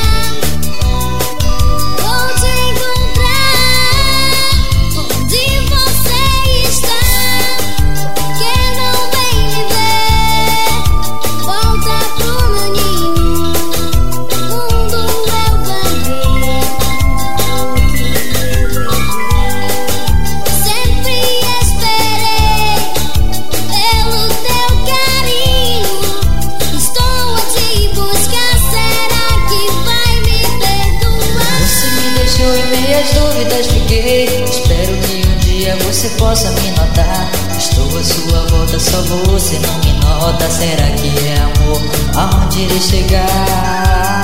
S7: Vou te encontrar onde você está. Quer não vem me ver, volta pro meu ninho. Mundo eu ganhei o que eu vivi. Sempre esperei pelo teu carinho. Estou a te buscar, será que vai me perdoar?
S12: Você me deixou em meias dúvidas, fiquei. Espero que um dia você possa me notar. Estou à sua volta, só você não me nota. Será que é amor? Aonde irei chegar?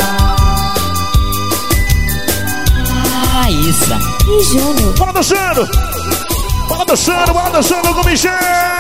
S12: Ah, Isa
S7: E Júnior,
S2: Bora dançando! Bora dançando, bora dançando com o Michel!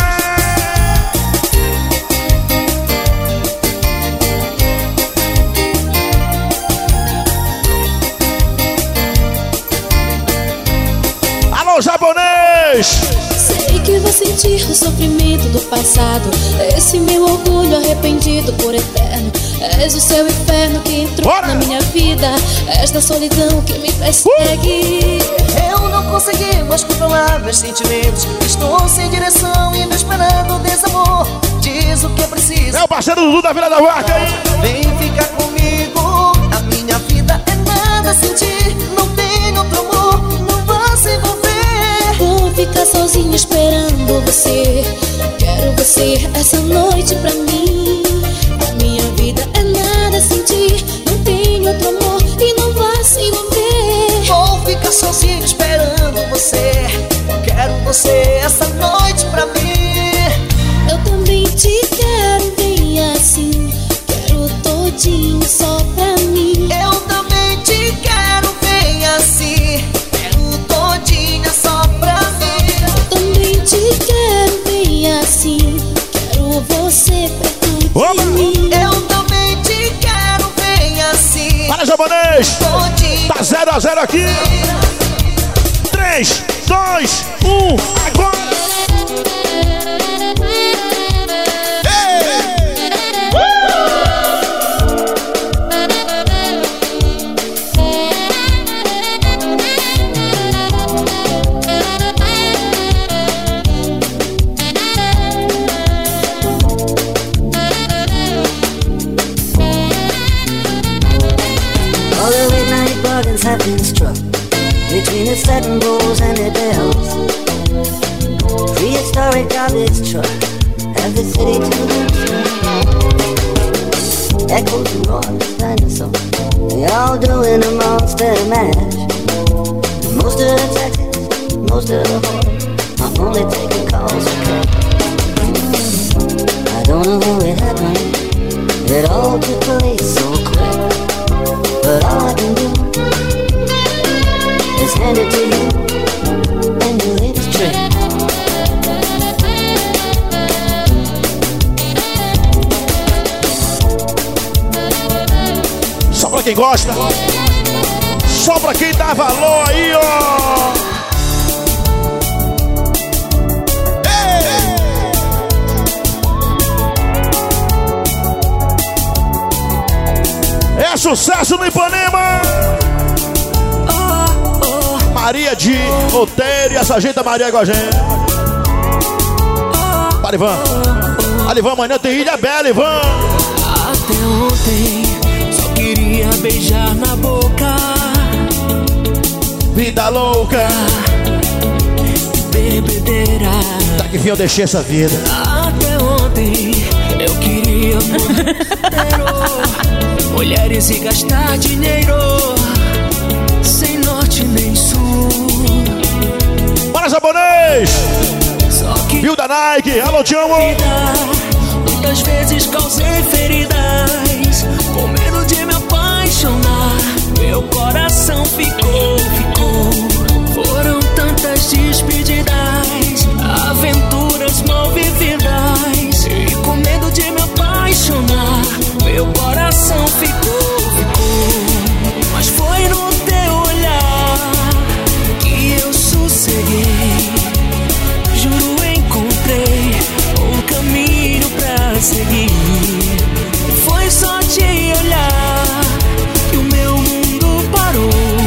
S2: Alô, japonês!
S7: sei que vou sentir o sofrimento do passado. Esse meu orgulho arrependido por eterno. És o seu inferno que entrou
S2: Bora!
S7: na minha vida. Esta solidão que me persegue.
S8: Eu não consegui mais controlar meus sentimentos. Estou sem direção e me esperando desamor. Diz o que eu preciso.
S2: É o parceiro Dudu da Vila da Vaca, hein?
S8: Vem ficar comigo. A minha vida é nada sem ti. Não tem outro amor, não vou se envolver.
S7: Vou ficar sozinha esperando você. Quero você essa noite pra mim. A minha vida é nada sem ti. Não tem outro amor e não vai se envolver.
S8: Vou ficar sozinho esperando você. Quero você essa noite pra mim.
S7: Eu também te quero bem assim. Quero todinho só pra mim.
S8: Eu também te quero bem assim. Quero todinha só pra mim.
S7: Eu também te quero bem assim. Quero você perto
S2: Opa!
S7: de mim.
S8: Eu também te quero bem assim.
S2: Para, japonês!
S8: Todinha.
S2: Tá zero a zero aqui! três, dois, um, agora!
S13: All the midnight bargains have been struck between the satin bowls and the bells. Prehistoric garbage truck have the city to themselves. Echoes and roars, dinosaurs, they all doing a monster mash. Most of the taxis, most of the whores are only taking calls for cash. I don't know how it happened. It all took place so quick. But all I can do is hand it to you and you leave it straight.
S2: Só pra quem gosta, só pra quem dá valor aí, ó! É sucesso no Ipanema! Maria de Oteiro e essa gente da Maria com a gente. Para, Ivan. Para, Ivan, amanhã tem Ilha Bela, Ivan.
S3: Até ontem só queria beijar na boca.
S2: Vida louca.
S3: Bebedeira.
S2: Tá que fim eu deixei essa vida.
S3: Até ontem eu queria dinheiro. Mulheres e gastar dinheiro. Sem norte nem sul.
S2: Bora, japonês! Viu da Nike? Alô, te amo.
S14: Muitas vezes causei feridas, com medo de me apaixonar. Meu coração ficou, ficou. Foram tantas despedidas, aventuras mal vividas, e com medo de me apaixonar, meu coração ficou, ficou. Mas foi no teu olhar que eu sosseguei. Juro, encontrei um caminho pra seguir. Foi só te olhar que o meu mundo parou,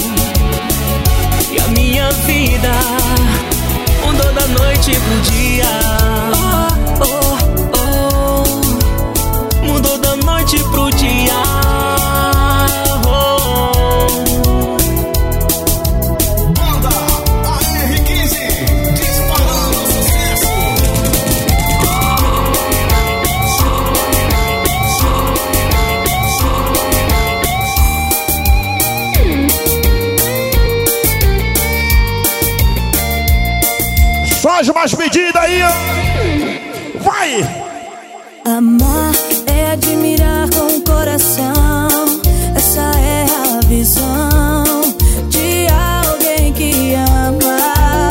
S14: e a minha vida mudou da noite pro dia. Oh, oh, oh. Mudou da noite pro dia. Oh.
S15: Banda A R quinze, disparando sucesso.
S2: Faz mais pedida aí, ó. Vai!
S7: Amar é admirar com o coração. Essa é a visão de alguém que ama.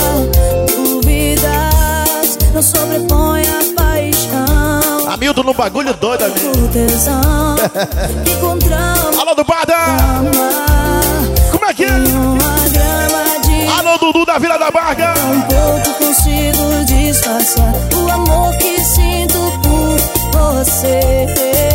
S7: Dúvidas não sobrepõe a paixão.
S2: Hamilton no bagulho doido, amigo.
S7: O tesão que encontramos.
S2: Alô, do Bada! Como é que é?
S7: Uma grama de
S2: Alô, Dudu da Vila da Barca!
S7: um pouco consigo disfarçar o amor que sinto por você.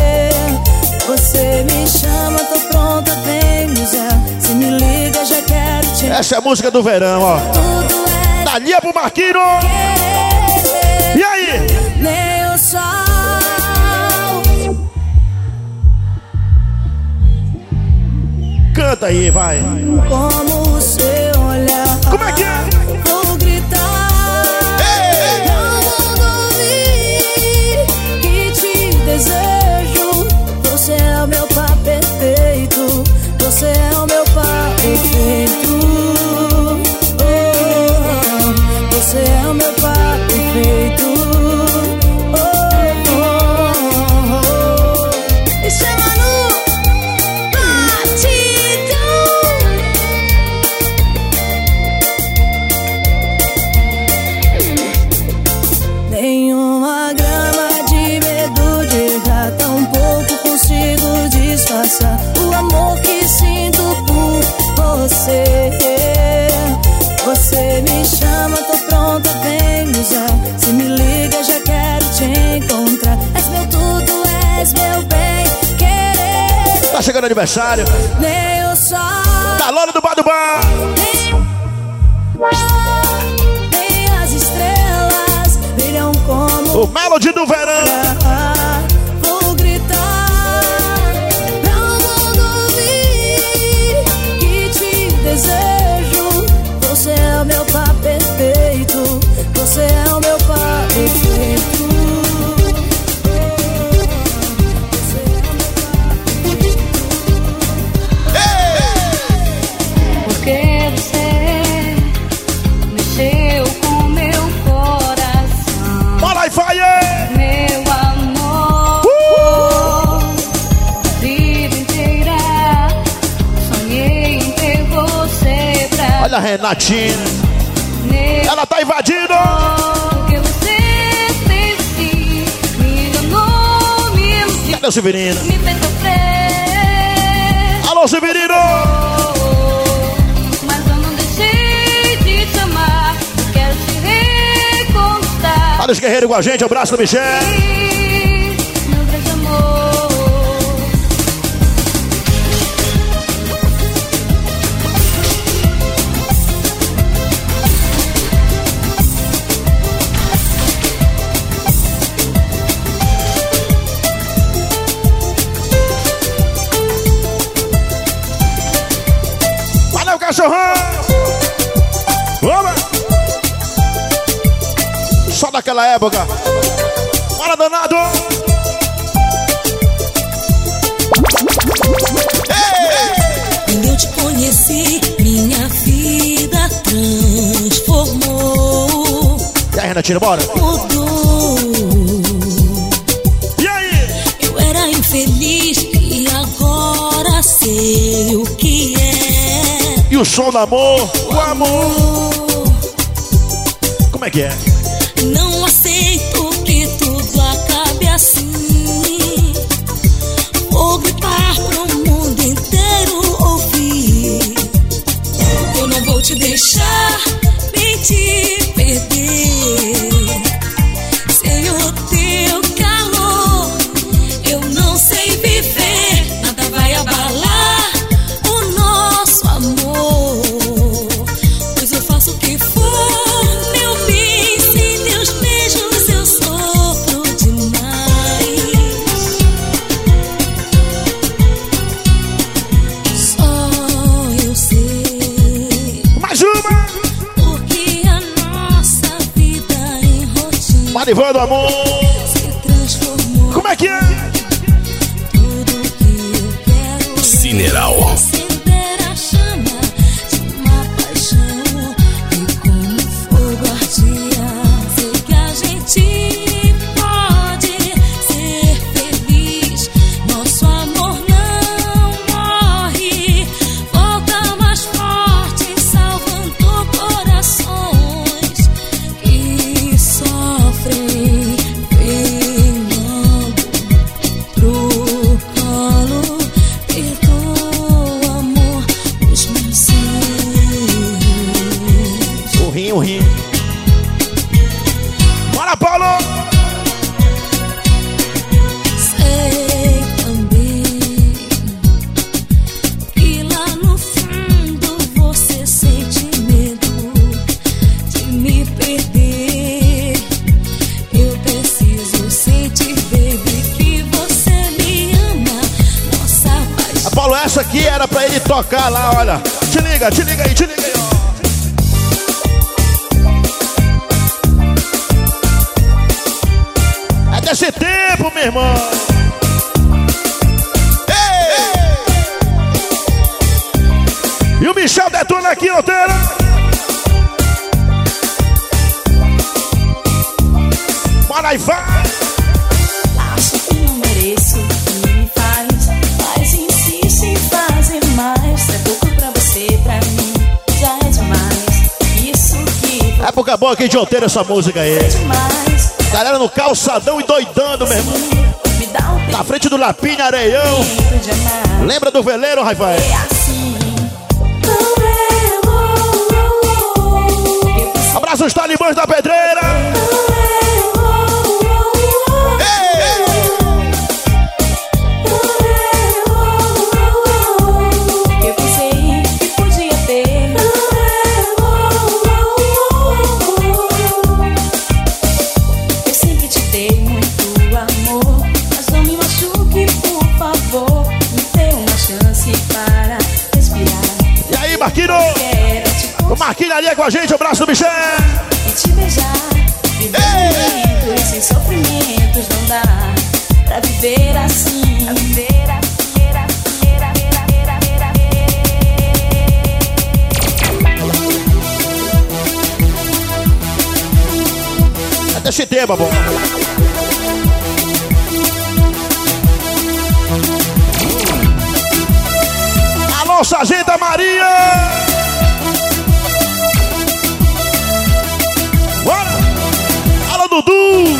S7: Você me chama, tô pronta, vem me usar. Se me liga, já quero te.
S2: Essa é a música do verão, ó.
S7: Tudo é
S2: Dalia pro Marquinho! E aí?
S7: nem o sol.
S2: Canta aí, vai!
S7: Como o seu olhar.
S2: Como é que é?
S7: Vou gritar.
S2: Ei!
S7: Não vou ouvir que te desejo. Você é o meu par perfeito. Você é o meu par perfeito. Oh, você é o meu par perfeito. Oh, oh, oh. E chama no nenhuma grama de medo de errar, tão pouco consigo disfarçar o amor que sinto por você. Você me chama, tô pronta, vem me usar. Se me liga, já quero te encontrar. És meu tudo, és meu bem querer.
S2: Tá chegando aniversário.
S7: Nem o sol,
S2: Da Lona do Badubá.
S7: nem as estrelas brilham como
S2: O Melody do verão.
S7: vou gritar. Não vou dormir que te desejo. Você é o meu par perfeito. Você é o meu par perfeito. Você é o meu par.
S12: Porque você mexeu com meu coração.
S2: Bora aí, Faye!
S12: Meu amor, a vida inteira sonhei em ter você pra
S2: Olha a Renatinha.
S12: meu
S2: Ela tá invadindo.
S12: amor. Que você fez assim, me enganou, me iludiu,
S2: Cadê o Severino?
S12: me fez sofrer.
S2: Alô, Severino!
S12: Mas eu não deixei de te amar. Quero te reconquistar.
S2: Olha os guerreiros com a gente. Abraço do Michel.
S12: Meu grande amor.
S2: Valeu, cachorrão! Vamos! Só daquela época. Bora, danado!
S5: Quando eu te conheci, minha vida transformou.
S2: E aí, Netinho, bora.
S5: Mudou.
S2: E aí?
S5: Eu era infeliz e agora sei o que é.
S2: E o som do amor, o amor. Como é que é?
S5: Não aceito que tudo acabe assim. Vou gritar pro mundo inteiro ouvir. Eu não vou te deixar nem te perder. Sem o teu calor eu não sei viver. Nada vai abalar o nosso amor. Pois eu faço o que for, meu bem. Sem teus beijos eu sofro demais. Só eu sei.
S2: Mais uma!
S5: Porque a nossa vida em rotina
S2: Marivã do amor.
S5: se transformou.
S2: Como é que é?
S5: Tudo que eu quero
S1: Cineral.
S5: é acender a chama de uma paixão e como fogo ardia. Sei que a gente pode ser feliz. Nosso amor não morre, volta mais forte, salvando corações que sofrem, pegando pro colo. Perdoa, amor, os meus erros.
S2: O rim, o rim. Bora, Paulo!
S5: Sei também que lá no fundo você sente medo de me perder. Eu preciso sentir, baby, que você me ama. Nossa paixão.
S2: A Paulo, essa aqui era pra ele tocar lá, olha. Te liga, te liga aí, te liga aí, ó. É desse tempo, meu irmão. Ei! E o Michel detona aqui, Loteira. Bora aí, vai.
S5: Acho que não mereço o que me faz, mas insiste em fazer mais. É pouco pra você, pra mim já é demais. Isso que
S2: Época boa aqui de Outeiro essa música aí.
S5: é demais.
S2: Galera no calçadão e doidando, meu irmão.
S5: Me dá um
S2: Na frente do Lapinha Areião.
S5: tempo de amar.
S2: Lembra do veleiro, Raifai?
S5: É assim.
S2: Abraço os talibãs da pedreira.
S5: Eu pensei que podia ter. Eu sempre te dei muito amor, mas não me machuque, por favor. Me dê uma chance para respirar.
S2: E aí, Marquinho?
S5: Quero te
S2: O Marquinho ali é com a gente, o braço do Michel.
S5: e te beijar. Viver unidos sem sofrimentos não dá pra viver assim. Pra viver assim, era, era, era, era,
S2: É desse tema, bom. Alô, Sargenta Maria. Bora. Alô, Dudu.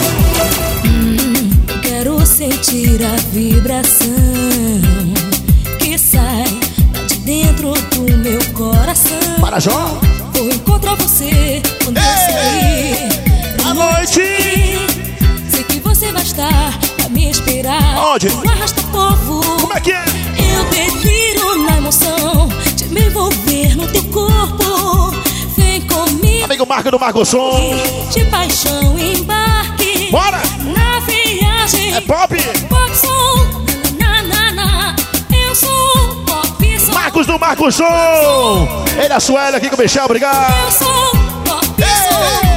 S5: Quero sentir a vibração que sai de dentro do meu coração.
S2: Para, Jó.
S5: Vou encontrar você quando eu sair pra
S2: À noite.
S5: Sei que você vai estar a me esperar.
S2: Onde?
S5: No arrasta-povo.
S2: Como é que é?
S5: Eu deliro na emoção de me envolver no teu corpo. Vem comigo.
S2: Amigo Marco do Marco Som.
S5: De paixão embarque.
S2: Bora.
S5: Na viagem.
S2: É pop.
S5: Pop som. Na, na, na. Eu sou pop som.
S2: Marcos do Marco Som. Ele, a Sueli aqui com o Michel, obrigado.
S5: Eu sou pop som.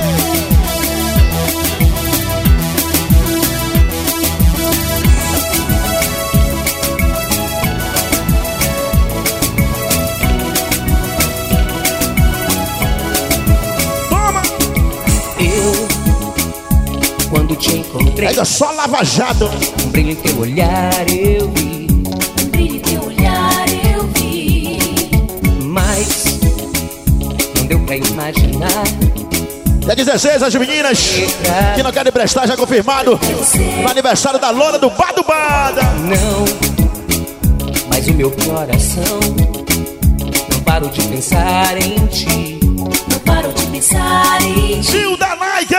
S2: Pega só lava-jato.
S11: Um brilho em teu olhar eu vi.
S4: Um brilho em teu olhar eu vi.
S11: Mas não deu pra imaginar.
S2: Dia dezesseis, as meninas que não querem prestar, já confirmado. No aniversário da Loura do Bado Bada.
S11: Não, mas o meu coração não paro de pensar em ti.
S4: Não paro de pensar em ti.
S2: Gil da Nike.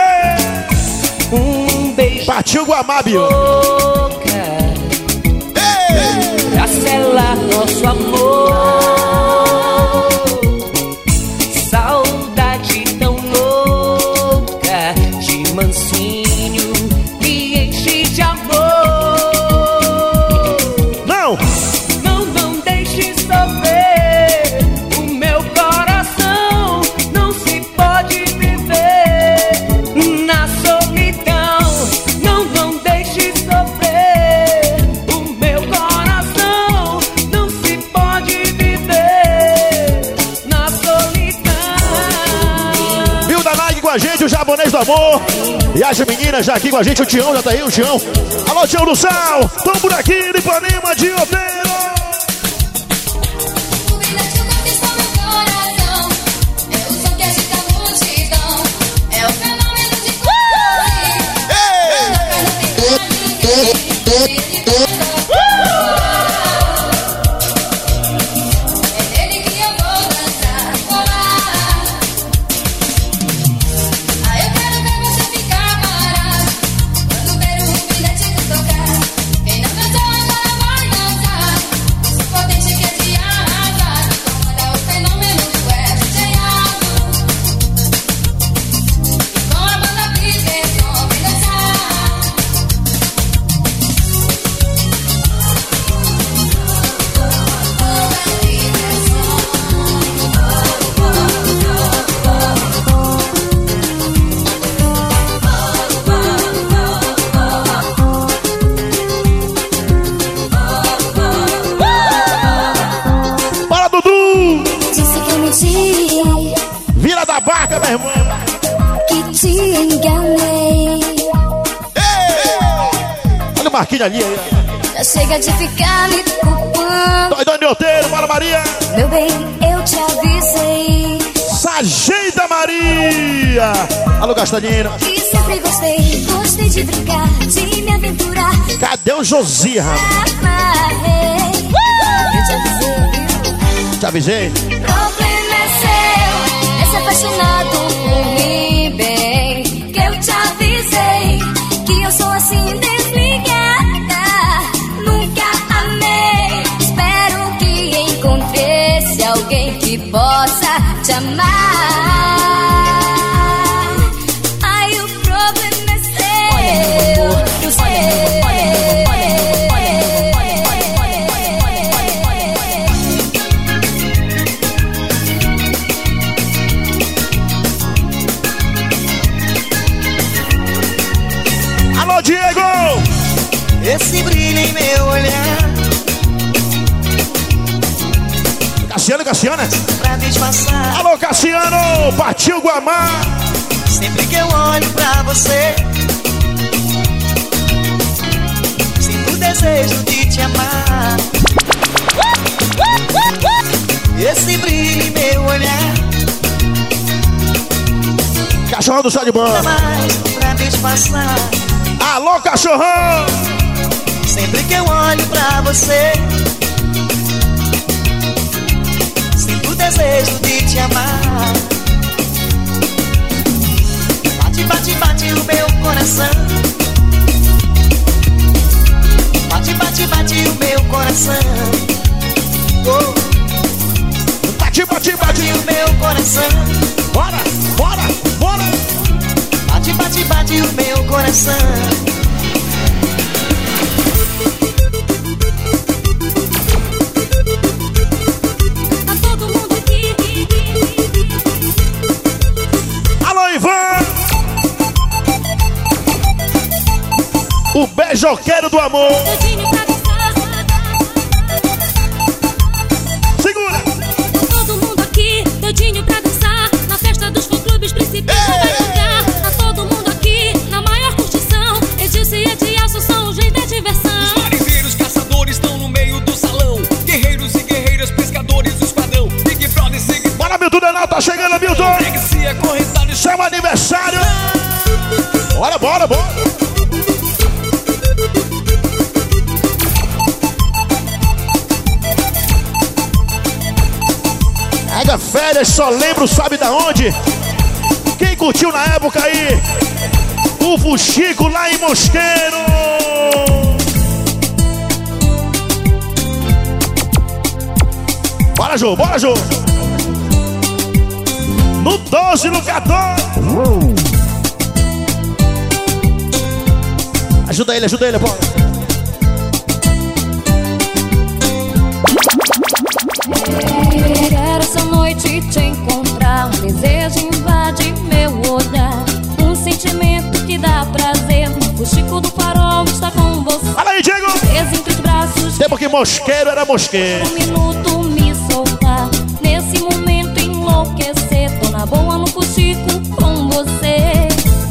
S11: Um beijo.
S2: Partiu Guamabio.
S11: Pra selar nosso amor. Saudade tão louca de mansinho me enche de amor.
S2: Não!
S11: Não, não deixe sofrer. O meu coração não se pode viver na solidão. Não, não deixe sofrer. O meu coração não se pode viver na solidão.
S2: Viu da Nike com a gente, o japonês do amor. E as meninas já aqui com a gente, o Tião já tá aí, o Tião. Alô, Tião do Sal. Tão por aqui, de Ipanema, de Oteiro. Vira da barca, meu irmão.
S7: Que te enganei.
S2: Olha o Marquinhos ali. Aí.
S7: Já chega de ficar me culpando.
S2: Doidão de Oteiro, bora Maria.
S7: Meu bem, eu te avisei.
S2: Sargenta Maria. Alô, Castanheira.
S7: Que sempre gostei, gostei de brincar, de me aventurar.
S2: Cadê o Josias?
S7: Amarrei. Eu te avisei.
S2: Te avisei.
S7: Problema é seu, é ser apaixonado por mim, bem. Que eu te avisei, que eu sou assim desligada. Nunca amei, espero que encontre-se alguém que possa te amar. Ai, o problema é seu. Eu sei.
S2: Diego!
S8: Esse brilho em meu olhar.
S2: Cassiano, Cassiana.
S8: Pra disfarçar.
S2: Alô, Cassiano! Partiu Guamá!
S8: Sempre que eu olho pra você, sinto o desejo de te amar. Esse brilho em meu olhar.
S2: Cachorrão do Sá de Banda.
S8: Mais pra disfarçar.
S2: Alô, cachorrão!
S8: Sempre que eu olho pra você, sinto o desejo de te amar. Bate, bate, bate o meu coração. Bate, bate, bate o meu coração. Oh.
S2: Bate, bate, bate
S8: o meu coração.
S2: Bora, bora, bora.
S8: Bate, bate, bate o meu coração.
S7: Tá todo mundo aqui.
S2: Alô, Ivan! O beijoqueiro do amor. Segura!
S7: Tá todo mundo aqui, doidinho pra dançar. Na festa dos fã-clubes principais vai tocar. Tá todo mundo aqui, na maior curtição. Edilce
S2: aniversário. Bora, bora, bora. Pega férias, só lembro, sabe da onde? Quem curtiu na época aí? O Fuxico lá em Mosqueiro. Bora, Jô, bora, Jô. No doze, no quatorze. Ajuda ele, ajuda ele, bora.
S7: Quero essa noite te encontrar. Um desejo invade meu olhar. Um sentimento que dá prazer. O Chico do Farol está com você.
S2: Fala aí, Diego.
S7: Entre os braços.
S2: Tempo que Mosqueiro era Mosqueiro.
S7: Um minuto me soltar. Nesse momento enlouquecer. Tô na boa no Fuxico com você.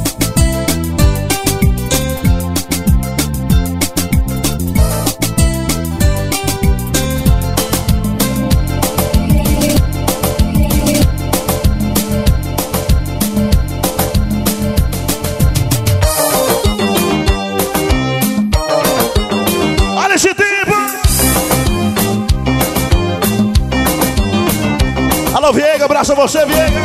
S2: Alô, Viega, abraço a você, Viega.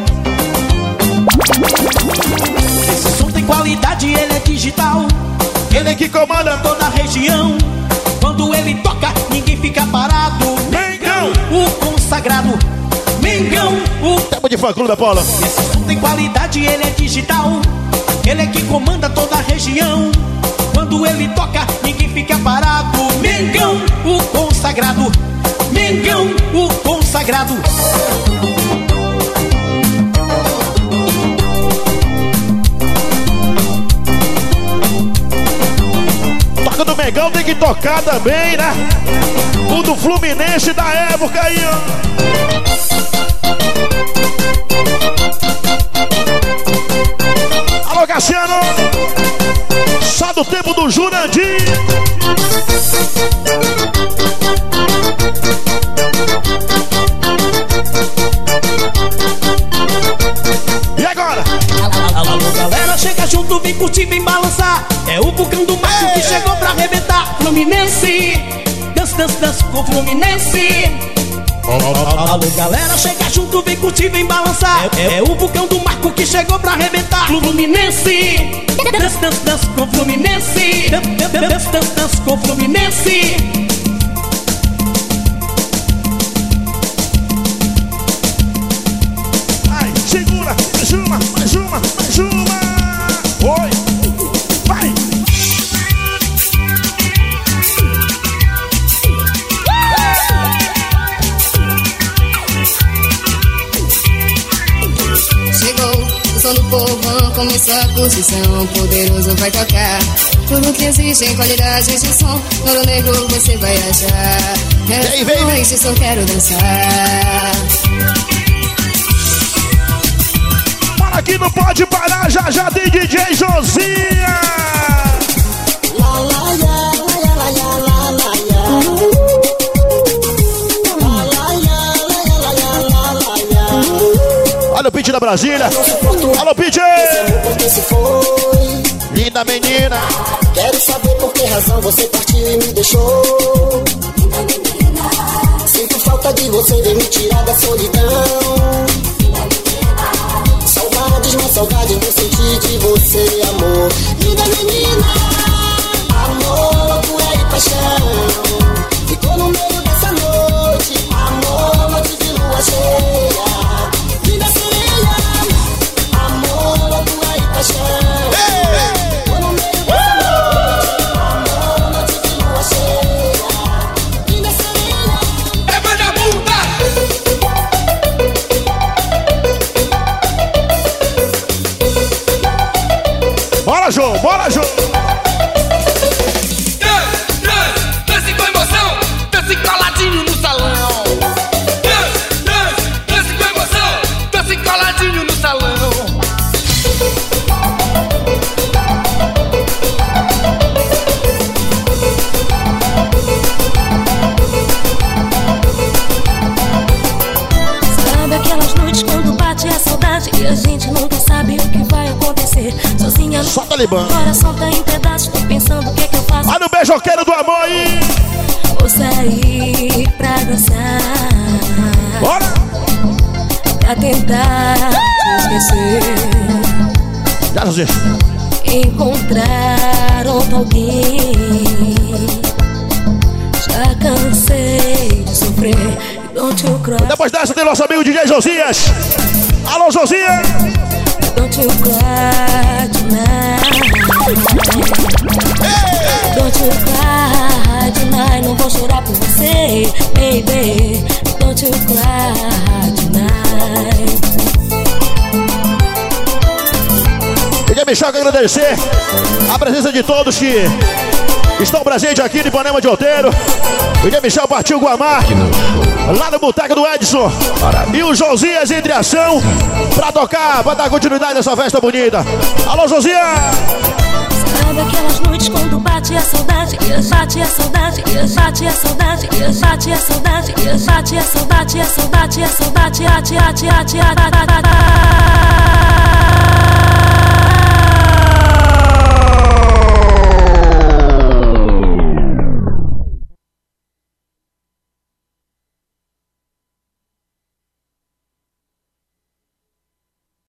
S3: Esse som tem qualidade, ele é digital.
S2: Ele é que comanda
S3: toda a região. Quando ele toca, ninguém fica parado.
S2: Mengão,
S3: o consagrado. Mengão, o...
S2: Tempo de fã-clube da Paula.
S3: Esse som tem qualidade, ele é digital. Ele é que comanda toda a região. Quando ele toca, ninguém fica parado. Mengão, o consagrado. Mengão, o consagrado.
S2: Toca do Mengão tem que tocar também, né? O do Fluminense da época aí, ó. Alô, Cassiano. Só do tempo do Jurandir. E agora?
S3: Alô, galera, chega junto, vem curtir, vem balançar. É o Bucão do Marco que chegou pra arrebentar. Fluminense, dança, dança, dança com Fluminense. Alô, galera, chega junto, vem curtir, vem balançar. É, é o Bucão do Marco que chegou pra arrebentar. Fluminense, dança, dança, dança com Fluminense. Dança, dança, dança com Fluminense.
S2: Vai, segura, mais uma, mais uma, mais uma. Oi, vai.
S16: Chegou o som do povão, começou a curtição. Poderoso vai tocar tudo que existe em qualidade de som. Ouro Negro você vai achar. Quero vem, vem, vem. Só quero dançar.
S2: Para que não pode parar, já já tem D J Josinha.
S17: La la ya, la la ya, la la ya.
S2: Olha o Pete da Brasília. Alô, Pete! Linda menina.
S17: Quero saber por que razão você partiu e me deixou. Sinto falta de você, vem me tirar da solidão. Saudades, mas saudade não senti de você, amor. Linda menina, amor, loucura e paixão. Ficou no meio dessa noite, amor, noite de lua cheia. Linda sereia, amor, loucura e paixão. Ficou no meio dessa noite, amor, noite de lua cheia. Linda sereia.
S10: É vagabunda!
S2: Bora, Jô, bora, Jô!
S10: Dance com emoção, dance coladinho no salão. Dance, dance, dance com emoção, dance coladinho no salão.
S7: Sabe aquelas noites quando bate a saudade e a gente nunca sabe o que
S2: Só Talibã.
S7: Coração tá em pedaços, tô pensando o que que eu faço.
S2: Olha o beijoqueiro do amor aí.
S7: Vou sair pra dançar.
S2: Bora!
S7: Pra tentar te esquecer.
S2: Já, José.
S7: Encontrar outro alguém. Já cansei de sofrer. Don't you cry.
S2: Depois dessa tem nosso amigo D J Josias. Alô, Josias!
S7: Don't you cry tonight. Hey! Don't you cry tonight. Não vou chorar por você, baby. Don't you cry tonight.
S2: Queria me chamar agradecer a presença de todos que estão presentes aqui no Ipanema de Outeiro. O William Michel partiu o Guamá, lá no boteco do Edson. E o Josias entre ação pra tocar, pra dar continuidade nessa festa bonita. Alô, Josias!
S7: Sabe aquelas noites quando bate a saudade, e bate a saudade, e bate a saudade, e bate a saudade, e bate a saudade, a saudade, a saudade, a saudade, a saudade, a saudade.